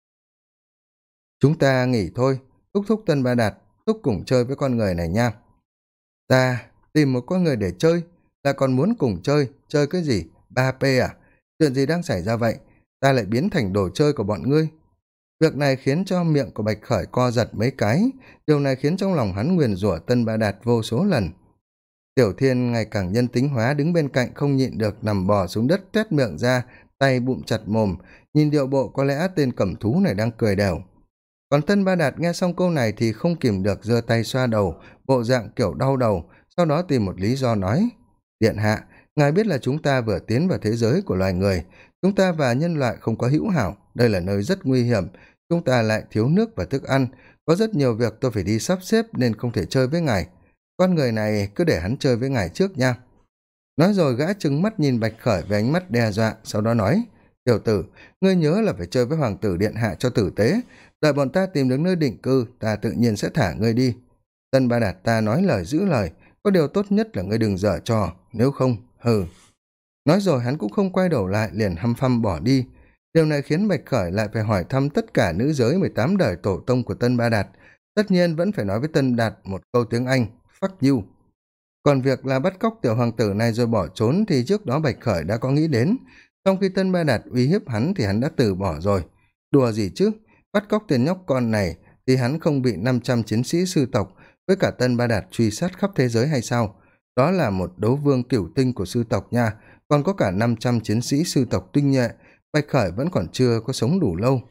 chúng ta nghỉ thôi, thúc Tân Ba Đạt, thúc cùng chơi với con người này nha. Ta tìm một con người để chơi, là còn muốn cùng chơi cái gì? 3P à? Chuyện gì đang xảy ra vậy? Ta lại biến thành đồ chơi của bọn ngươi. Việc này khiến cho miệng của Bạch Khởi co giật mấy cái, điều này khiến trong lòng hắn nguyền rủa Tân Ba Đạt vô số lần. Tiểu Thiên ngày càng nhân tính hóa đứng bên cạnh không nhịn được nằm bò xuống đất tuét miệng ra, tay bụng chặt mồm, nhìn điệu bộ có lẽ tên cẩm thú này đang cười đều. Còn Tân Ba Đạt nghe xong câu này thì không kìm được giơ tay xoa đầu, bộ dạng kiểu đau đầu, sau đó tìm một lý do nói. Điện hạ, ngài biết là chúng ta vừa tiến vào thế giới của loài người, chúng ta và nhân loại không có hữu hảo, đây là nơi rất nguy hiểm, chúng ta lại thiếu nước và thức ăn, có rất nhiều việc tôi phải đi sắp xếp nên không thể chơi với ngài. Con người này cứ để hắn chơi với ngài trước nha. Nói rồi gã trừng mắt nhìn Bạch Khởi với ánh mắt đe dọa, sau đó nói, tiểu tử, ngươi nhớ là phải chơi với hoàng tử điện hạ cho tử tế, đợi bọn ta tìm được nơi định cư, ta tự nhiên sẽ thả ngươi đi. Tân Ba Đạt ta nói lời giữ lời, có điều tốt nhất là ngươi đừng dở trò, nếu không, hừ. Nói rồi hắn cũng không quay đầu lại, liền hăm phăm bỏ đi. Điều này khiến Bạch Khởi lại phải hỏi thăm tất cả nữ giới 18 đời tổ tông của Tân Ba Đạt. Tất nhiên vẫn phải nói với Tân Đạt một câu tiếng Anh, fuck you. Còn việc là bắt cóc tiểu hoàng tử này rồi bỏ trốn thì trước đó Bạch Khởi đã có nghĩ đến. Trong khi Tân Ba Đạt uy hiếp hắn thì hắn đã từ bỏ rồi. Đùa gì chứ, bắt cóc tên nhóc con này thì hắn không bị 500 chiến sĩ sư tộc với cả Tân Ba Đạt truy sát khắp thế giới hay sao? đó là một đấu vương cửu tinh của sư tộc nha, còn có cả 500 chiến sĩ sư tộc tinh nhuệ. Bạch Khởi vẫn còn chưa có sống đủ lâu.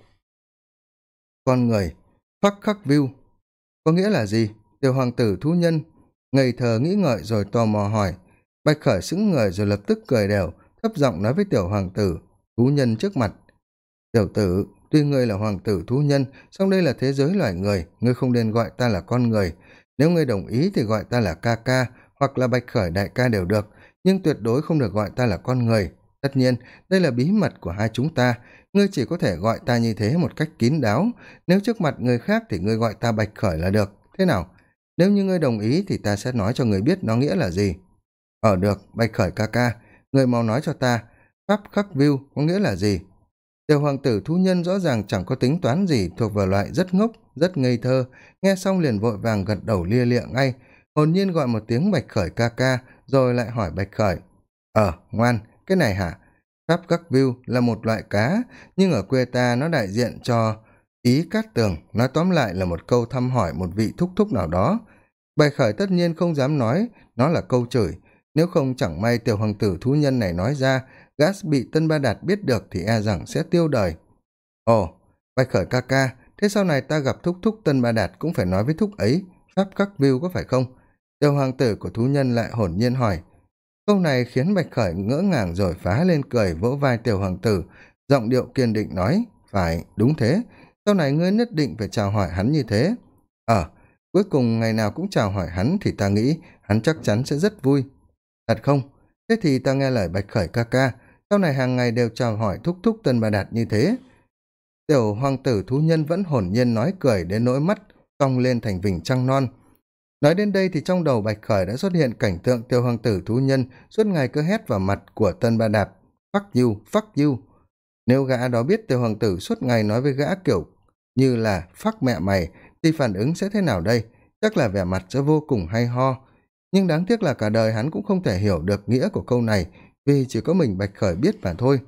Con người, phắc khắc view, có nghĩa là gì? Tiểu hoàng tử thú nhân ngây thơ nghĩ ngợi rồi tò mò hỏi. Bạch Khởi sững người rồi lập tức cười đều, thấp giọng nói với tiểu hoàng tử thú nhân trước mặt. Tiểu tử, tuy ngươi là hoàng tử thú nhân, song đây là thế giới loài người, ngươi không nên gọi ta là con người. Nếu ngươi đồng ý thì gọi ta là ca ca, hoặc là Bạch Khởi đại ca đều được, nhưng tuyệt đối không được gọi ta là con người. Tất nhiên, đây là bí mật của hai chúng ta, ngươi chỉ có thể gọi ta như thế một cách kín đáo, nếu trước mặt người khác thì ngươi gọi ta Bạch Khởi là được, thế nào? Nếu như ngươi đồng ý thì ta sẽ nói cho ngươi biết nó nghĩa là gì. Được, Bạch Khởi ca ca, ngươi mau nói cho ta, pháp khắc view có nghĩa là gì? Tiểu hoàng tử thú nhân rõ ràng chẳng có tính toán gì, thuộc vào loại rất ngốc, rất ngây thơ, nghe xong liền vội vàng gật đầu lia lịa ngay, hồn nhiên gọi một tiếng Bạch Khởi ca ca, rồi lại hỏi Bạch Khởi. Ngoan, cái này hả? Pháp Các View là một loại cá, nhưng ở quê ta nó đại diện cho ý cát tường, nói tóm lại là một câu thăm hỏi một vị thúc thúc nào đó. Bạch Khởi tất nhiên không dám nói, nó là câu chửi, nếu không chẳng may tiểu hoàng tử thú nhân này nói ra, gã bị Tân Ba Đạt biết được thì e rằng sẽ tiêu đời. Bạch Khởi ca ca, thế sau này ta gặp thúc thúc Tân Ba Đạt cũng phải nói với thúc ấy, Pháp Các View có phải không? Tiểu hoàng tử của thú nhân lại hồn nhiên hỏi. Câu này khiến Bạch Khởi ngỡ ngàng rồi phá lên cười, vỗ vai tiểu hoàng tử, giọng điệu kiên định nói, phải, đúng thế, sau này ngươi nhất định phải chào hỏi hắn như thế. Cuối cùng ngày nào cũng chào hỏi hắn thì ta nghĩ hắn chắc chắn sẽ rất vui. Thật không? Thế thì ta nghe lời Bạch Khởi ca ca, sau này hàng ngày đều chào hỏi thúc thúc Tân Ba Đạt như thế. Tiểu hoàng tử thú nhân vẫn hồn nhiên nói cười đến nỗi mắt cong lên thành vành trăng non. Nói đến đây thì trong đầu Bạch Khởi đã xuất hiện cảnh tượng tiểu hoàng tử thú nhân suốt ngày cứ hét vào mặt của Tân Ba Đạt, fuck you. Nếu gã đó biết tiểu hoàng tử suốt ngày nói với gã kiểu như là phắc mẹ mày, thì phản ứng sẽ thế nào đây? Chắc là vẻ mặt sẽ vô cùng hay ho. Nhưng đáng tiếc là cả đời hắn cũng không thể hiểu được nghĩa của câu này, vì chỉ có mình Bạch Khởi biết mà thôi.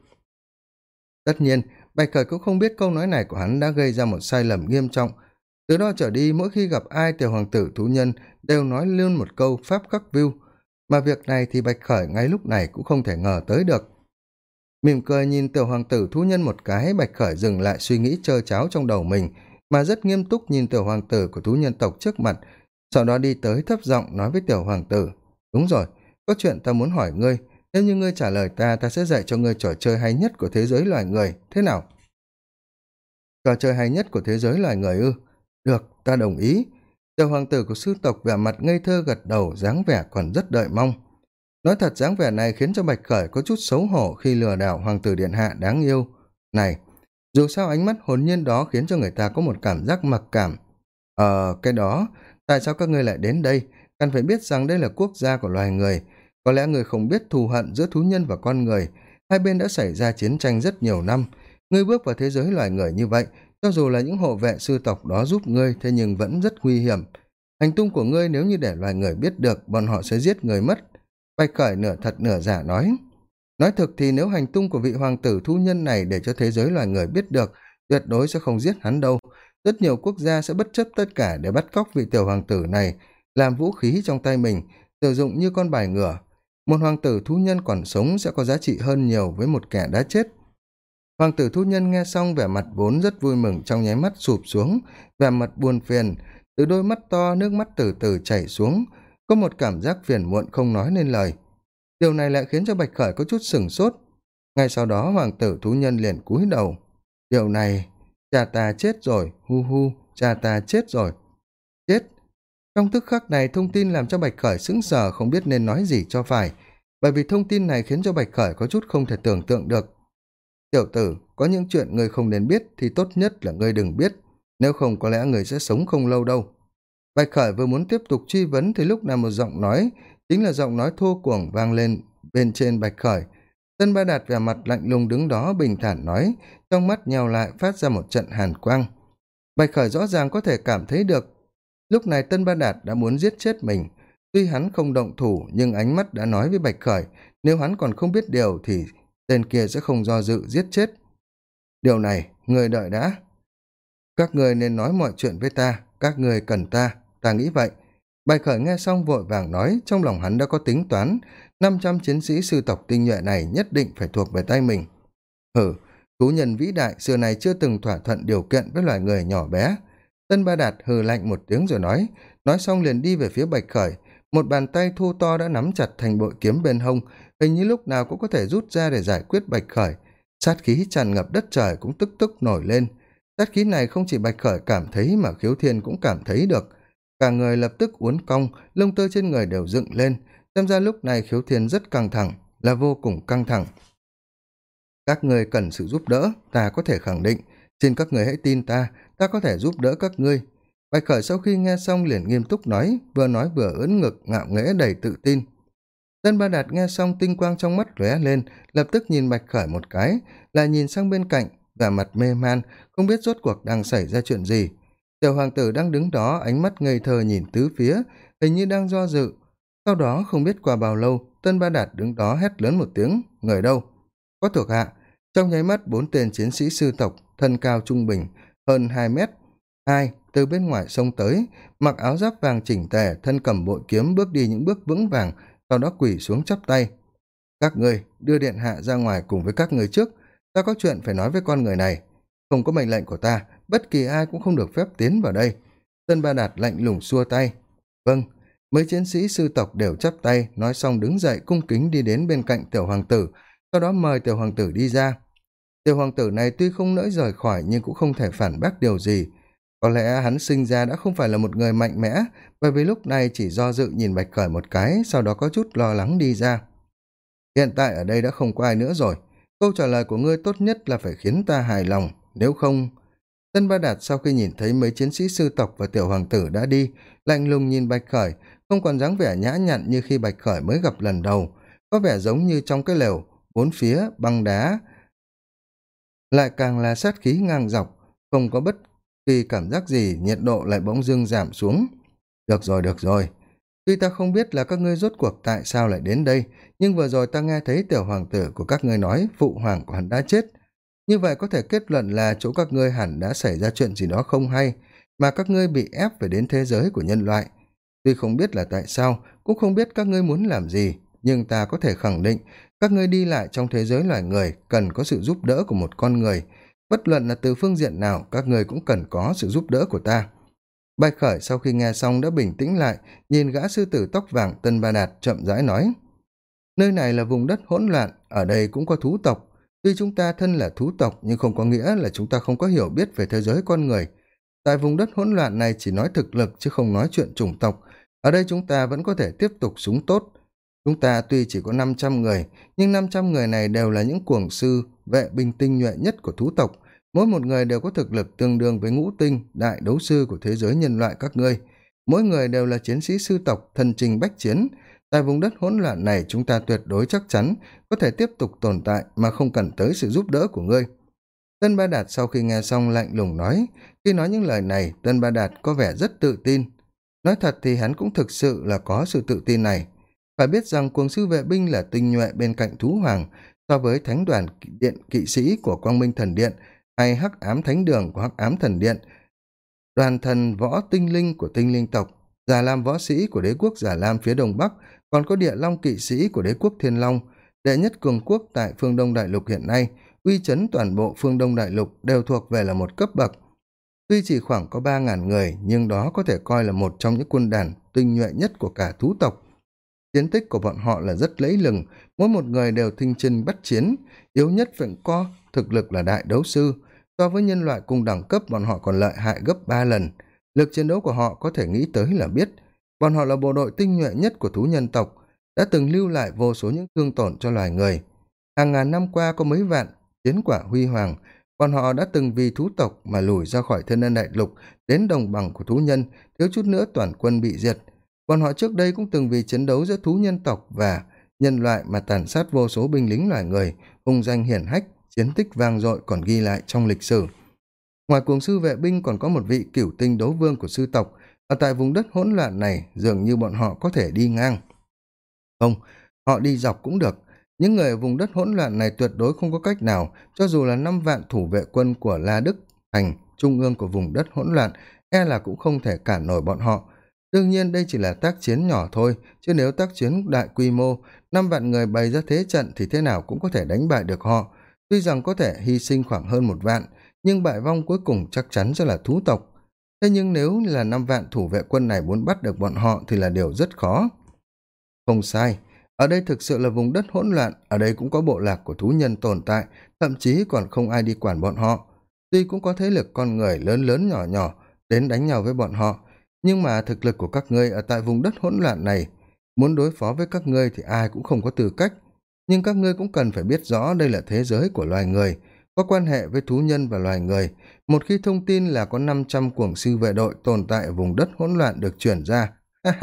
Tất nhiên, Bạch Khởi cũng không biết câu nói này của hắn đã gây ra một sai lầm nghiêm trọng. Từ đó trở đi, mỗi khi gặp ai tiểu hoàng tử thú nhân đều nói luôn một câu pháp khắc view, mà việc này thì Bạch Khởi ngay lúc này cũng không thể ngờ tới được. Mỉm cười nhìn tiểu hoàng tử thú nhân một cái, Bạch Khởi dừng lại suy nghĩ trơ cháo trong đầu mình, mà rất nghiêm túc nhìn tiểu hoàng tử của thú nhân tộc trước mặt, sau đó đi tới thấp giọng nói với tiểu hoàng tử. Đúng rồi, có chuyện ta muốn hỏi ngươi, nếu như ngươi trả lời ta, ta sẽ dạy cho ngươi trò chơi hay nhất của thế giới loài người, thế nào? Trò chơi hay nhất của thế giới loài người ư? Được, ta đồng ý. Tiểu hoàng tử của sư tộc vẻ mặt ngây thơ gật đầu, dáng vẻ còn rất đợi mong. Nói thật, dáng vẻ này khiến cho Bạch Khởi có chút xấu hổ khi lừa đảo hoàng tử điện hạ đáng yêu này. Dù sao ánh mắt hồn nhiên đó khiến cho người ta có một cảm giác mặc cảm. Cái đó, tại sao các ngươi lại đến đây? Cần phải biết rằng đây là quốc gia của loài người. Có lẽ người không biết thù hận giữa thú nhân và con người. Hai bên đã xảy ra chiến tranh rất nhiều năm. Ngươi bước vào thế giới loài người như vậy, cho dù là những hộ vệ sư tộc đó giúp ngươi, thế nhưng vẫn rất nguy hiểm. Hành tung của ngươi nếu như để loài người biết được, bọn họ sẽ giết người mất. Bạch Khởi nửa thật nửa giả nói. Nói thực thì nếu hành tung của vị hoàng tử thú nhân này để cho thế giới loài người biết được, tuyệt đối sẽ không giết hắn đâu. Rất nhiều quốc gia sẽ bất chấp tất cả để bắt cóc vị tiểu hoàng tử này, làm vũ khí trong tay mình, sử dụng như con bài ngửa. Một hoàng tử thú nhân còn sống sẽ có giá trị hơn nhiều với một kẻ đã chết. Hoàng tử thú nhân nghe xong vẻ mặt vốn rất vui mừng trong nháy mắt sụp xuống, vẻ mặt buồn phiền, từ đôi mắt to nước mắt từ từ chảy xuống, có một cảm giác phiền muộn không nói nên lời. Điều này lại khiến cho Bạch Khởi có chút sửng sốt. Ngay sau đó hoàng tử thú nhân liền cúi đầu. Điều này, cha ta chết rồi, cha ta chết rồi. Chết. Trong tức khắc này thông tin làm cho Bạch Khởi sững sờ không biết nên nói gì cho phải, bởi vì thông tin này khiến cho Bạch Khởi có chút không thể tưởng tượng được. Tiểu tử, có những chuyện ngươi không nên biết thì tốt nhất là ngươi đừng biết, nếu không có lẽ ngươi sẽ sống không lâu đâu. Bạch Khởi vừa muốn tiếp tục truy vấn thì lúc nào một giọng nói, chính là giọng nói thô cuồng vang lên bên trên Bạch Khởi. Tân Ba Đạt vẻ mặt lạnh lùng đứng đó bình thản nói, trong mắt nheo lại phát ra một trận hàn quang. Bạch Khởi rõ ràng có thể cảm thấy được, lúc này Tân Ba Đạt đã muốn giết chết mình. Tuy hắn không động thủ nhưng ánh mắt đã nói với Bạch Khởi, nếu hắn còn không biết điều thì tên kia sẽ không do dự giết chết. Điều này, người đợi đã. Các người nên nói mọi chuyện với ta, các người cần ta nghĩ vậy. Bạch Khởi nghe xong vội vàng nói, trong lòng hắn đã có tính toán, 500 chiến sĩ sư tộc tinh nhuệ này nhất định phải thuộc về tay mình. Hử, thú nhân vĩ đại xưa này chưa từng thỏa thuận điều kiện với loài người nhỏ bé. Tân Ba Đạt hừ lạnh một tiếng rồi nói xong liền đi về phía Bạch Khởi, một bàn tay thô to đã nắm chặt thành bội kiếm bên hông, hình như lúc nào cũng có thể rút ra để giải quyết Bạch Khởi. Sát khí tràn ngập đất trời cũng tức tức nổi lên. Sát khí này không chỉ Bạch Khởi cảm thấy mà Khiếu Thiên cũng cảm thấy được. Cả người lập tức uốn cong, lông tơ trên người đều dựng lên, xem ra lúc này Khiếu Thiên rất căng thẳng, là vô cùng căng thẳng. Các người cần sự giúp đỡ, ta có thể khẳng định, xin các người hãy tin ta có thể giúp đỡ các ngươi. Bạch Khởi sau khi nghe xong liền nghiêm túc nói vừa ưỡn ngực, ngạo nghễ đầy tự tin. Tân Ba Đạt nghe xong tinh quang trong mắt lóe lên, lập tức nhìn Bạch Khởi một cái, lại nhìn sang bên cạnh, vẻ mặt mê man, không biết rốt cuộc đang xảy ra chuyện gì. Tiểu hoàng tử đang đứng đó, ánh mắt ngây thơ nhìn tứ phía, hình như đang do dự. Sau đó không biết qua bao lâu, Tân Ba Đạt đứng đó hét lớn một tiếng, người đâu? Có thuộc hạ. Trong nháy mắt 4 tên chiến sĩ sư tộc, thân cao trung bình, hơn 2 mét 2, từ bên ngoài sông tới, mặc áo giáp vàng chỉnh tề, thân cầm bội kiếm bước đi những bước vững vàng, sau đó quỳ xuống chắp tay. Các ngươi đưa điện hạ ra ngoài cùng với các người trước, ta có chuyện phải nói với con người này. Không có mệnh lệnh của ta, bất kỳ ai cũng không được phép tiến vào đây. Tân Ba Đạt lạnh lùng xua tay. Vâng. Mấy chiến sĩ sư tộc đều chắp tay, nói xong đứng dậy cung kính đi đến bên cạnh tiểu hoàng tử, sau đó mời tiểu hoàng tử đi ra. Tiểu hoàng tử này tuy không nỡ rời khỏi nhưng cũng không thể phản bác điều gì. Có lẽ hắn sinh ra đã không phải là một người mạnh mẽ, bởi vì lúc này chỉ do dự nhìn Bạch Khởi một cái, sau đó có chút lo lắng đi ra. Hiện tại ở đây đã không có ai nữa rồi, câu trả lời của ngươi tốt nhất là phải khiến ta hài lòng, nếu không... Tân Ba Đạt sau khi nhìn thấy mấy chiến sĩ sư tộc và tiểu hoàng tử đã đi, lạnh lùng nhìn Bạch Khởi, không còn dáng vẻ nhã nhặn như khi Bạch Khởi mới gặp lần đầu, có vẻ giống như trong cái lều, bốn phía băng đá, lại càng là sát khí ngang dọc, không có bất kỳ cảm giác gì, nhiệt độ lại bỗng dưng giảm xuống. Được rồi. Tuy ta không biết là các ngươi rốt cuộc tại sao lại đến đây, nhưng vừa rồi ta nghe thấy tiểu hoàng tử của các ngươi nói phụ hoàng của hắn đã chết. Như vậy có thể kết luận là chỗ các ngươi hẳn đã xảy ra chuyện gì đó không hay, mà các ngươi bị ép về đến thế giới của nhân loại. Tuy không biết là tại sao, cũng không biết các ngươi muốn làm gì, nhưng ta có thể khẳng định các ngươi đi lại trong thế giới loài người cần có sự giúp đỡ của một con người. Bất luận là từ phương diện nào, các ngươi cũng cần có sự giúp đỡ của ta. Bạch Khởi sau khi nghe xong đã bình tĩnh lại, nhìn gã sư tử tóc vàng Tân Ba Đạt chậm rãi nói. Nơi này là vùng đất hỗn loạn, ở đây cũng có thú tộc. Tuy chúng ta thân là thú tộc nhưng không có nghĩa là chúng ta không có hiểu biết về thế giới con người. Tại vùng đất hỗn loạn này chỉ nói thực lực chứ không nói chuyện chủng tộc. Ở đây chúng ta vẫn có thể tiếp tục sống tốt. Chúng ta tuy chỉ có 500 người, nhưng 500 người này đều là những cuồng sư, vệ binh tinh nhuệ nhất của thú tộc. Mỗi một người đều có thực lực tương đương với ngũ tinh, đại đấu sư của thế giới nhân loại các ngươi. Mỗi người đều là chiến sĩ sư tộc, thần trình bách chiến. Tại vùng đất hỗn loạn này chúng ta tuyệt đối chắc chắn có thể tiếp tục tồn tại mà không cần tới sự giúp đỡ của ngươi. Tân Ba Đạt sau khi nghe xong lạnh lùng nói, khi nói những lời này Tân Ba Đạt có vẻ rất tự tin. Nói thật thì hắn cũng thực sự là có sự tự tin này. Phải biết rằng cuồng sư vệ binh là tinh nhuệ bên cạnh thú hoàng, so với thánh đoàn điện kỵ sĩ của Quang Minh Thần Điện hay hắc ám thánh đường của hắc ám thần điện, đoàn thần võ tinh linh của tinh linh tộc, Già Lam võ sĩ của đế quốc Già Lam phía đông bắc, còn có địa long kỵ sĩ của đế quốc Thiên Long, đệ nhất cường quốc tại phương Đông Đại Lục hiện nay, uy chấn toàn bộ phương Đông Đại Lục đều thuộc về là một cấp bậc. Tuy chỉ khoảng có 3.000 người, nhưng đó có thể coi là một trong những quân đàn tinh nhuệ nhất của cả thú tộc. Chiến tích của bọn họ là rất lẫy lừng, mỗi một người đều thinh chinh bắt chiến, yếu nhất vẫn có thực lực là đại đấu sư. So với nhân loại cùng đẳng cấp, bọn họ còn lợi hại gấp 3 lần. Lực chiến đấu của họ có thể nghĩ tới là biết. Bọn họ là bộ đội tinh nhuệ nhất của thú nhân tộc, đã từng lưu lại vô số những thương tổn cho loài người. Hàng ngàn năm qua có mấy vạn chiến quả huy hoàng, bọn họ đã từng vì thú tộc mà lùi ra khỏi thiên ân đại lục đến đồng bằng của thú nhân, thiếu chút nữa toàn quân bị diệt. Bọn họ trước đây cũng từng vì chiến đấu giữa thú nhân tộc và nhân loại mà tàn sát vô số binh lính loài người, hung danh hiển hách, chiến tích vang dội còn ghi lại trong lịch sử. Ngoài cuồng sư vệ binh còn có một vị cửu tinh đấu vương của sư tộc, ở tại vùng đất hỗn loạn này dường như bọn họ có thể đi ngang. Không, họ đi dọc cũng được. Những người ở vùng đất hỗn loạn này tuyệt đối không có cách nào, cho dù là 5 vạn thủ vệ quân của La Đức Thành, trung ương của vùng đất hỗn loạn, e là cũng không thể cản nổi bọn họ. Đương nhiên đây chỉ là tác chiến nhỏ thôi, chứ nếu tác chiến đại quy mô, 5 vạn người bày ra thế trận thì thế nào cũng có thể đánh bại được họ. Tuy rằng có thể hy sinh khoảng hơn 1 vạn, nhưng bại vong cuối cùng chắc chắn sẽ là thú tộc. Thế nhưng nếu là 5 vạn thủ vệ quân này muốn bắt được bọn họ thì là điều rất khó. Không sai, ở đây thực sự là vùng đất hỗn loạn, ở đây cũng có bộ lạc của thú nhân tồn tại, thậm chí còn không ai đi quản bọn họ. Tuy cũng có thế lực con người lớn lớn nhỏ nhỏ đến đánh nhau với bọn họ, nhưng mà thực lực của các ngươi ở tại vùng đất hỗn loạn này, muốn đối phó với các ngươi thì ai cũng không có tư cách. Nhưng các ngươi cũng cần phải biết rõ đây là thế giới của loài người, có quan hệ với thú nhân và loài người. Một khi thông tin là có 500 cuồng sư vệ đội tồn tại ở vùng đất hỗn loạn được chuyển ra,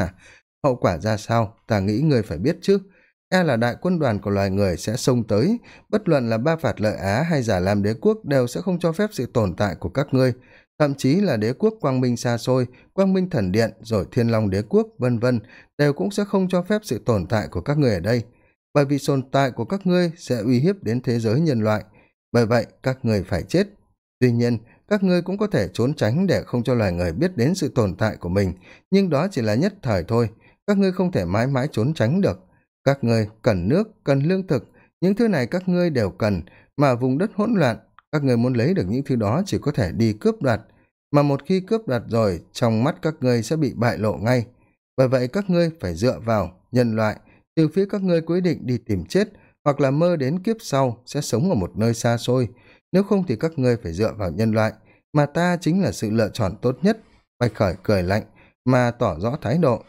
hậu quả ra sao, ta nghĩ ngươi phải biết chứ. E là đại quân đoàn của loài người sẽ xông tới, bất luận là Ba Phạt Lợi Á hay Giả Lam Đế Quốc đều sẽ không cho phép sự tồn tại của các ngươi. Thậm chí là đế quốc Quang Minh xa xôi, Quang Minh Thần Điện, rồi Thiên Long Đế Quốc, vân vân, đều cũng sẽ không cho phép sự tồn tại của các ngươi ở đây. Bởi vì tồn tại của các ngươi sẽ uy hiếp đến thế giới nhân loại. Bởi vậy, các ngươi phải chết. Tuy nhiên, các ngươi cũng có thể trốn tránh để không cho loài người biết đến sự tồn tại của mình, nhưng đó chỉ là nhất thời thôi. Các ngươi không thể mãi mãi trốn tránh được. Các ngươi cần nước, cần lương thực, những thứ này các ngươi đều cần, mà ở vùng đất hỗn loạn, các ngươi muốn lấy được những thứ đó chỉ có thể đi cướp đoạt, mà một khi cướp đoạt rồi, trong mắt các ngươi sẽ bị bại lộ ngay. Bởi vậy các ngươi phải dựa vào nhân loại, trừ phía các ngươi quyết định đi tìm chết, hoặc là mơ đến kiếp sau sẽ sống ở một nơi xa xôi, nếu không thì các ngươi phải dựa vào nhân loại, mà ta chính là sự lựa chọn tốt nhất. Bạch Khởi cười lạnh, mà tỏ rõ thái độ.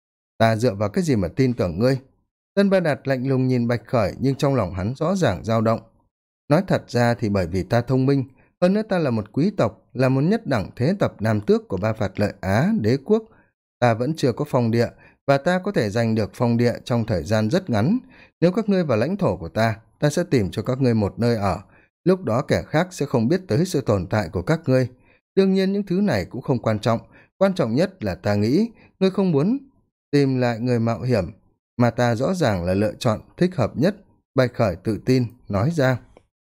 Ta dựa vào cái gì mà tin tưởng ngươi? Tân Ba Đạt lạnh lùng nhìn Bạch Khởi, nhưng trong lòng hắn rõ ràng dao động. Nói thật ra thì bởi vì ta thông minh, hơn nữa ta là một quý tộc, là một nhất đẳng thế tập nam tước của Ba Phạt Lợi Á đế quốc. Ta vẫn chưa có phong địa, và ta có thể giành được phong địa trong thời gian rất ngắn. Nếu các ngươi vào lãnh thổ của ta sẽ tìm cho các ngươi một nơi ở. Lúc đó kẻ khác sẽ không biết tới sự tồn tại của các ngươi. Đương nhiên những thứ này cũng không quan trọng. Quan trọng nhất là ta nghĩ ngươi không muốn tìm lại người mạo hiểm, mà ta rõ ràng là lựa chọn thích hợp nhất. Bạch Khởi tự tin nói ra.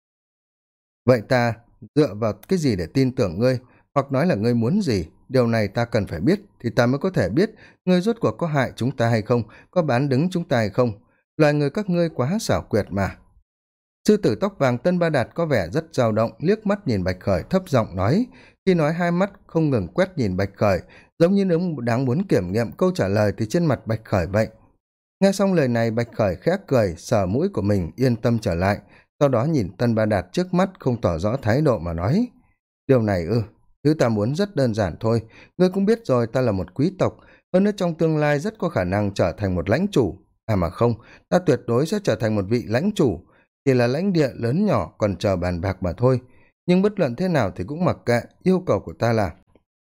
Vậy ta dựa vào cái gì để tin tưởng ngươi, hoặc nói là ngươi muốn gì? Điều này ta cần phải biết, thì ta mới có thể biết ngươi rốt cuộc có hại chúng ta hay không, có bán đứng chúng ta hay không. Loài người các ngươi quá xảo quyệt mà. Sư tử tóc vàng Tân Ba Đạt có vẻ rất dao động, liếc mắt nhìn Bạch Khởi thấp giọng nói. Khi nói hai mắt không ngừng quét nhìn Bạch Khởi, giống như nếu đáng muốn kiểm nghiệm câu trả lời từ trên mặt Bạch Khởi vậy. Nghe xong lời này, Bạch Khởi khẽ cười, sờ mũi của mình, yên tâm trở lại, sau đó nhìn Tân Ba Đạt trước mắt không tỏ rõ thái độ mà nói. Điều này thứ ta muốn rất đơn giản thôi, ngươi cũng biết rồi, ta là một quý tộc, hơn nữa trong tương lai rất có khả năng trở thành một lãnh chủ. À mà không, ta tuyệt đối sẽ trở thành một vị lãnh chủ, chỉ là lãnh địa lớn nhỏ còn chờ bàn bạc mà thôi. Nhưng bất luận thế nào thì cũng mặc kệ, yêu cầu của ta là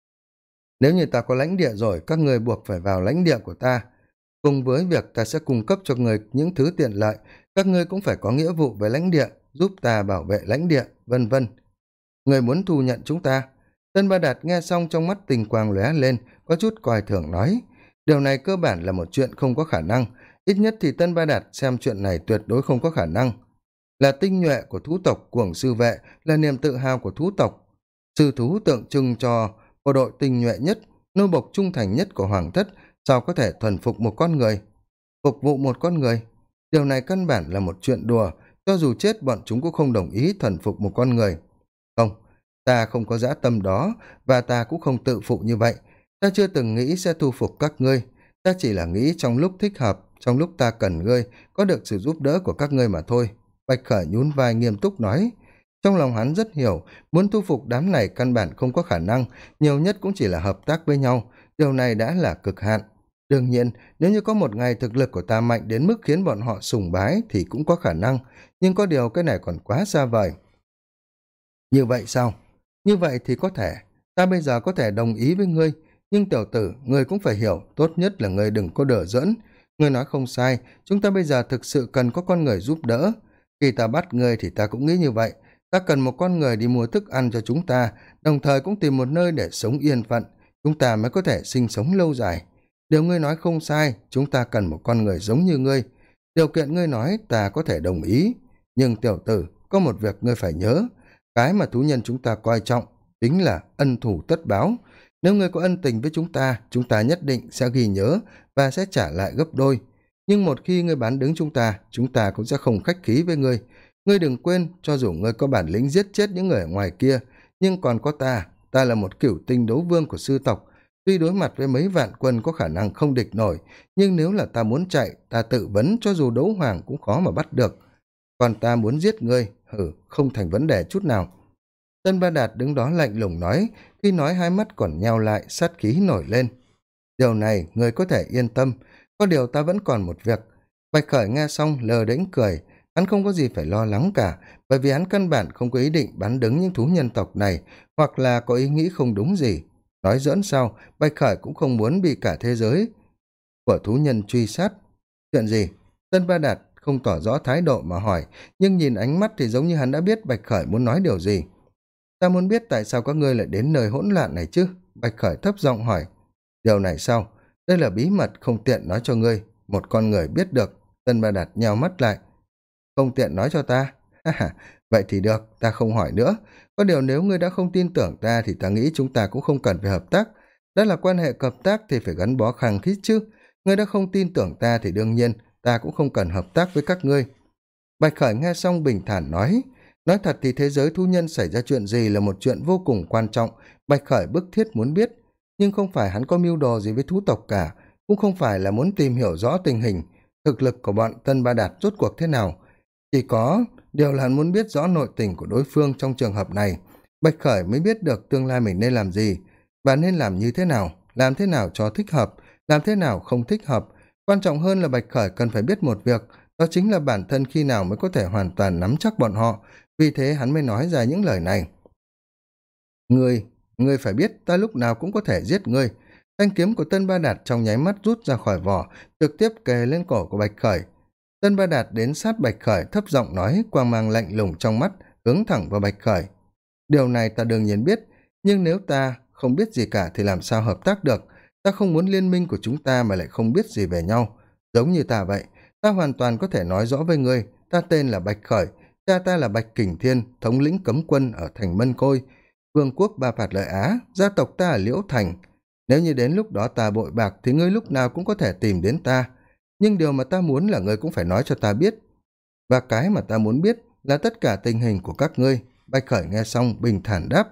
nếu như ta có lãnh địa rồi, các ngươi buộc phải vào lãnh địa của ta. Cùng với việc ta sẽ cung cấp cho người những thứ tiện lợi, các ngươi cũng phải có nghĩa vụ với lãnh địa, giúp ta bảo vệ lãnh địa, vân vân. Người muốn thu nhận chúng ta? Tân Ba Đạt nghe xong trong mắt tình quang lóe lên, có chút coi thường nói. Điều này cơ bản là một chuyện không có khả năng, ít nhất thì Tân Ba Đạt xem chuyện này tuyệt đối không có khả năng. Là tinh nhuệ của thú tộc Cuồng Sư Vệ, là niềm tự hào của thú tộc. Sư thú tượng trưng cho bộ đội tinh nhuệ nhất, nô bộc trung thành nhất của hoàng thất, sao có thể thuần phục một con người, phục vụ một con người? Điều này căn bản là một chuyện đùa, cho dù chết bọn chúng cũng không đồng ý thuần phục một con người. Không, ta không có dã tâm đó, và ta cũng không tự phụ như vậy. Ta chưa từng nghĩ sẽ thu phục các ngươi, ta chỉ là nghĩ trong lúc thích hợp, trong lúc ta cần ngươi, có được sự giúp đỡ của các ngươi mà thôi. Bạch Khởi nhún vai nghiêm túc nói. Trong lòng hắn rất hiểu, muốn thu phục đám này căn bản không có khả năng, nhiều nhất cũng chỉ là hợp tác với nhau, điều này đã là cực hạn. Đương nhiên, nếu như có một ngày thực lực của ta mạnh đến mức khiến bọn họ sùng bái thì cũng có khả năng, nhưng có điều cái này còn quá xa vời. Như vậy sao? Như vậy thì có thể, ta bây giờ có thể đồng ý với ngươi, nhưng tiểu tử, ngươi cũng phải hiểu, tốt nhất là ngươi đừng có đỡ giỡn. Ngươi nói không sai, chúng ta bây giờ thực sự cần có con người giúp đỡ. Khi ta bắt ngươi thì ta cũng nghĩ như vậy, ta cần một con người đi mua thức ăn cho chúng ta, đồng thời cũng tìm một nơi để sống yên phận, chúng ta mới có thể sinh sống lâu dài. Điều ngươi nói không sai, chúng ta cần một con người giống như ngươi. Điều kiện ngươi nói ta có thể đồng ý, nhưng tiểu tử, có một việc ngươi phải nhớ, cái mà thú nhân chúng ta coi trọng chính là ân thủ tất báo. Nếu ngươi có ân tình với chúng ta nhất định sẽ ghi nhớ và sẽ trả lại gấp đôi. Nhưng một khi ngươi bán đứng chúng ta cũng sẽ không khách khí với ngươi. Ngươi đừng quên, cho dù ngươi có bản lĩnh giết chết những người ở ngoài kia, nhưng còn có ta là một cửu tinh đấu vương của sư tộc. Tuy đối mặt với mấy vạn quân có khả năng không địch nổi, nhưng nếu là ta muốn chạy, ta tự vấn cho dù đấu hoàng cũng khó mà bắt được. Còn ta muốn giết ngươi, không thành vấn đề chút nào. Tân Ba Đạt đứng đó lạnh lùng nói, khi nói hai mắt còn nheo lại, sát khí nổi lên. Điều này ngươi có thể yên tâm, có điều ta vẫn còn một việc. Bạch Khởi nghe xong lờ đễnh cười, hắn không có gì phải lo lắng cả, bởi vì hắn căn bản không có ý định bắn đứng những thú nhân tộc này, hoặc là có ý nghĩ không đúng gì. Nói giỡn sao, Bạch Khởi cũng không muốn bị cả thế giới của thú nhân truy sát. Chuyện gì? Tân Ba Đạt không tỏ rõ thái độ mà hỏi, nhưng nhìn ánh mắt thì giống như hắn đã biết Bạch Khởi muốn nói điều gì. Ta muốn biết tại sao các ngươi lại đến nơi hỗn loạn này chứ? Bạch Khởi thấp giọng hỏi. Điều này sao? Đây là bí mật không tiện nói cho ngươi, một con người biết được. Tân Ba Đạt nheo mắt lại. Không tiện nói cho ta? Ha ha, vậy thì được, ta không hỏi nữa. Có điều nếu ngươi đã không tin tưởng ta thì ta nghĩ chúng ta cũng không cần phải hợp tác. Đã là quan hệ hợp tác thì phải gắn bó khăng khít chứ. Ngươi đã không tin tưởng ta thì đương nhiên ta cũng không cần hợp tác với các ngươi. Bạch Khởi nghe xong bình thản nói thật thì thế giới thú nhân xảy ra chuyện gì là một chuyện vô cùng quan trọng, Bạch Khởi bức thiết muốn biết, nhưng không phải hắn có mưu đồ gì với thú tộc cả, cũng không phải là muốn tìm hiểu rõ tình hình, thực lực của bọn Tân Ba Đạt rốt cuộc thế nào. Chỉ có điều là hắn muốn biết rõ nội tình của đối phương trong trường hợp này, Bạch Khởi mới biết được tương lai mình nên làm gì, và nên làm như thế nào, làm thế nào cho thích hợp, làm thế nào không thích hợp. Quan trọng hơn là Bạch Khởi cần phải biết một việc, đó chính là bản thân khi nào mới có thể hoàn toàn nắm chắc bọn họ, vì thế hắn mới nói ra những lời này. Ngươi phải biết ta lúc nào cũng có thể giết ngươi. Thanh kiếm của Tân Ba Đạt trong nháy mắt rút ra khỏi vỏ, trực tiếp kề lên cổ của Bạch Khởi. Tân Ba Đạt đến sát Bạch Khởi thấp giọng nói, quang mang lạnh lùng trong mắt, hướng thẳng vào Bạch Khởi. Điều này ta đương nhiên biết, nhưng nếu ta không biết gì cả thì làm sao hợp tác được. Ta không muốn liên minh của chúng ta mà lại không biết gì về nhau. Giống như ta vậy, ta hoàn toàn có thể nói rõ với ngươi, ta tên là Bạch Khởi, cha ta là Bạch Kình Thiên, thống lĩnh cấm quân ở thành Mân Côi, vương quốc Ba Phạt Lợi Á, gia tộc ta ở Liễu Thành. Nếu như đến lúc đó ta bội bạc thì ngươi lúc nào cũng có thể tìm đến ta, nhưng điều mà ta muốn là ngươi cũng phải nói cho ta biết. Và cái mà ta muốn biết là tất cả tình hình của các ngươi. Bạch Khởi nghe xong bình thản đáp.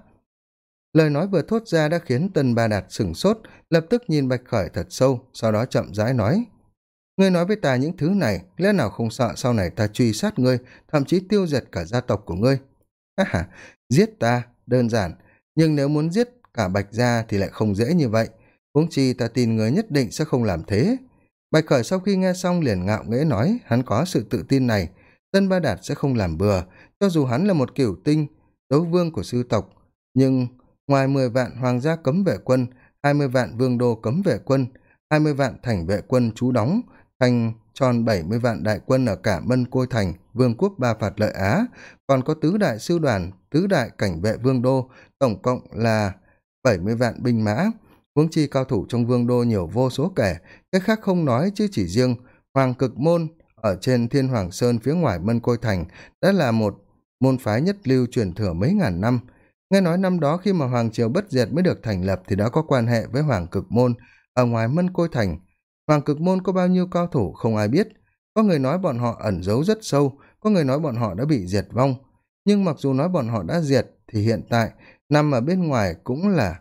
Lời nói vừa thốt ra đã khiến Tân Ba Đạt sửng sốt, lập tức nhìn Bạch Khởi thật sâu, sau đó chậm rãi nói. Ngươi nói với ta những thứ này, lẽ nào không sợ sau này ta truy sát ngươi, thậm chí tiêu diệt cả gia tộc của ngươi? Ha ha, giết ta, đơn giản, nhưng nếu muốn giết cả Bạch gia thì lại không dễ như vậy. Huống chi ta tin ngươi nhất định sẽ không làm thế. Bạch Khởi sau khi nghe xong liền ngạo nghễ nói, hắn có sự tự tin này, Tân Ba Đạt sẽ không làm bừa, cho dù hắn là một cửu tinh, đấu vương của sư tộc, nhưng ngoài 10 vạn hoàng gia cấm vệ quân, 20 vạn vương đô cấm vệ quân, 20 vạn thành vệ quân trú đóng, thành tròn 70 vạn đại quân ở cả Mân Côi Thành, vương quốc Ba Phạt Lợi Á, còn có tứ đại sư đoàn, tứ đại cảnh vệ vương đô, tổng cộng là 70 vạn binh mã. Huống chi cao thủ trong vương đô nhiều vô số kể, cái khác không nói chứ chỉ riêng Hoàng Cực Môn ở trên Thiên Hoàng Sơn phía ngoài Mân Côi Thành đã là một môn phái nhất lưu truyền thừa mấy ngàn năm. Nghe nói năm đó khi mà Hoàng Triều Bất Diệt mới được thành lập thì đã có quan hệ với Hoàng Cực Môn ở ngoài Mân Côi Thành. Hoàng Cực Môn có bao nhiêu cao thủ không ai biết, có người nói bọn họ ẩn giấu rất sâu, có người nói bọn họ đã bị diệt vong. Nhưng mặc dù nói bọn họ đã diệt thì hiện tại nằm ở bên ngoài cũng là...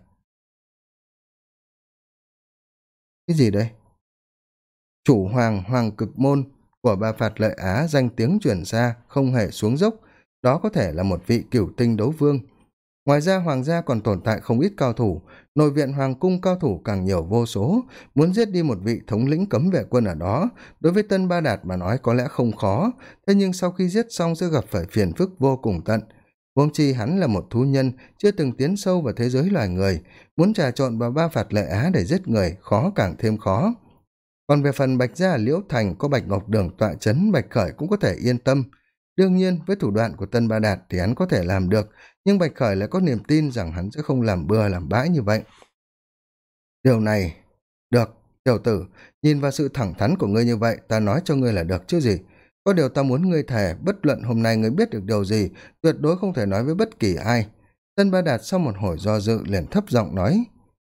Cái gì đây? Chủ Hoàng Cực Môn của Ba Phạt Lợi Á danh tiếng truyền xa, không hề xuống dốc, đó có thể là một vị cửu tinh đấu vương. Ngoài ra hoàng gia còn tồn tại không ít cao thủ, nội viện hoàng cung cao thủ càng nhiều vô số, muốn giết đi một vị thống lĩnh cấm vệ quân ở đó, đối với Tân Ba Đạt mà nói có lẽ không khó, thế nhưng sau khi giết xong sẽ gặp phải phiền phức vô cùng tận. Huống chi hắn là một thú nhân, chưa từng tiến sâu vào thế giới loài người, muốn trà trộn vào Ba Phạt Lợi Á để giết người, khó càng thêm khó. Còn về phần Bạch gia Liễu Thành có Bạch Ngọc Đường tọa chấn, Bạch Khởi cũng có thể yên tâm. Đương nhiên với thủ đoạn của Tân Ba Đạt thì hắn có thể làm được, nhưng Bạch Khởi lại có niềm tin rằng hắn sẽ không làm bừa làm bãi như vậy. Điều này... Được, tiểu tử, nhìn vào sự thẳng thắn của ngươi như vậy, ta nói cho ngươi là được chứ gì. Có điều ta muốn ngươi thề, bất luận hôm nay ngươi biết được điều gì, tuyệt đối không thể nói với bất kỳ ai. Tân Ba Đạt sau một hồi do dự liền thấp giọng nói.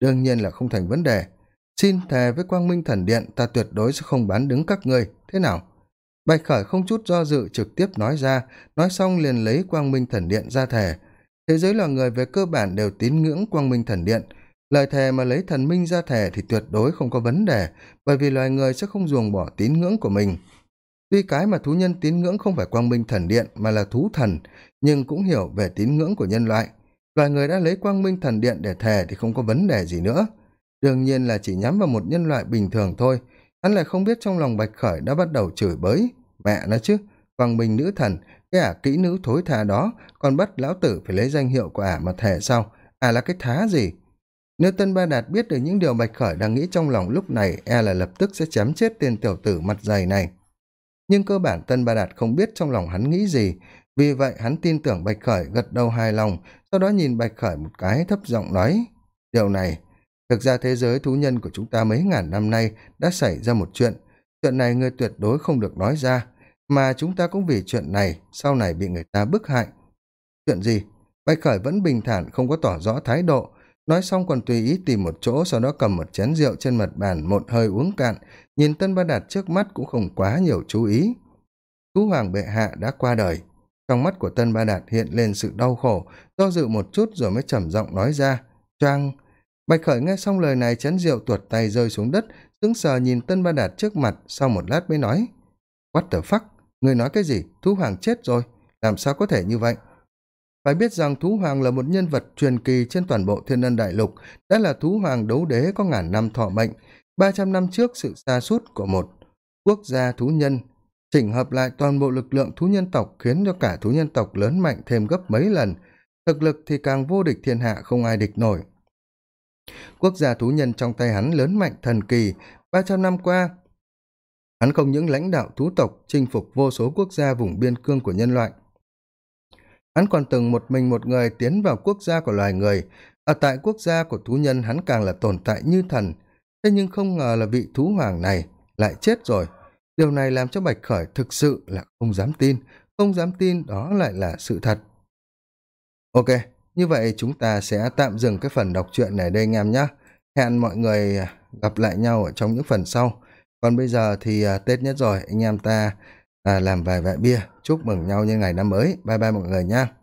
đương nhiên là không thành vấn đề. Xin thề với Quang Minh Thần Điện, ta tuyệt đối sẽ không bán đứng các ngươi, thế nào? Bạch Khởi không chút do dự trực tiếp nói ra, nói xong liền lấy Quang Minh Thần Điện ra thề. Thế giới loài người về cơ bản đều tín ngưỡng Quang Minh Thần Điện. Lời thề mà lấy thần minh ra thề thì tuyệt đối không có vấn đề, bởi vì loài người sẽ không ruồng bỏ tín ngưỡng của mình. Tuy cái mà thú nhân tín ngưỡng không phải Quang Minh Thần Điện mà là thú thần, nhưng cũng hiểu về tín ngưỡng của nhân loại. Loài người đã lấy Quang Minh Thần Điện để thề thì không có vấn đề gì nữa. Đương nhiên là chỉ nhắm vào một nhân loại bình thường thôi. Hắn lại không biết trong lòng Bạch Khởi đã bắt đầu chửi bới. Mẹ nó chứ, Quang Minh nữ thần, cái ả kỹ nữ thối tha đó, còn bắt lão tử phải lấy danh hiệu của ả mà thề sao? Là cái thá gì? Nếu Tân Ba Đạt biết được những điều Bạch Khởi đang nghĩ trong lòng lúc này, là lập tức sẽ chém chết tên tiểu tử mặt dày này. Nhưng cơ bản Tân Ba Đạt không biết trong lòng hắn nghĩ gì, vì vậy hắn tin tưởng Bạch Khởi, gật đầu hài lòng, sau đó nhìn Bạch Khởi một cái, thấp giọng nói: điều này, thực ra thế giới thú nhân của chúng ta mấy ngàn năm nay đã xảy ra một chuyện này ngươi tuyệt đối không được nói ra, mà chúng ta cũng vì chuyện này sau này bị người ta bức hại. Chuyện gì? Bạch Khởi vẫn bình thản, không có tỏ rõ thái độ, nói xong còn tùy ý tìm một chỗ, sau đó cầm một chén rượu trên mặt bàn một hơi uống cạn, nhìn Tân Ba Đạt trước mắt cũng không quá nhiều chú ý. Thú hoàng bệ hạ đã qua đời. Trong mắt của Tân Ba Đạt hiện lên sự đau khổ, do dự một chút rồi mới trầm giọng nói ra: choang. Bạch Khởi nghe xong lời này, chén rượu tuột tay rơi xuống đất, sững sờ nhìn Tân Ba Đạt trước mặt, sau một lát mới nói: what the fuck, người nói cái gì? Thú hoàng chết rồi, làm sao có thể như vậy? Phải biết rằng thú hoàng là một nhân vật truyền kỳ trên toàn bộ Thiên Ân Đại Lục, đã là thú hoàng đấu đế có ngàn năm thọ mệnh. 300 năm trước, sự sa sút của một quốc gia thú nhân chỉnh hợp lại toàn bộ lực lượng thú nhân tộc, khiến cho cả thú nhân tộc lớn mạnh thêm gấp mấy lần, thực lực thì càng vô địch thiên hạ, không ai địch nổi. Quốc gia thú nhân trong tay hắn lớn mạnh thần kỳ. 300 năm qua, hắn không những lãnh đạo thú tộc, chinh phục vô số quốc gia vùng biên cương của nhân loại, hắn còn từng một mình một người tiến vào quốc gia của loài người. Ở tại quốc gia của thú nhân, hắn càng là tồn tại như thần. Thế nhưng không ngờ là vị thú hoàng này lại chết rồi. Điều này làm cho Bạch Khởi thực sự là không dám tin đó lại là sự thật. Ok, như vậy chúng ta sẽ tạm dừng cái phần đọc truyện này đây anh em nhé. Hẹn mọi người gặp lại nhau ở trong những phần sau. Còn bây giờ thì Tết nhất rồi, anh em ta làm vài vại bia, chúc mừng nhau như ngày năm mới. Bye bye mọi người nha.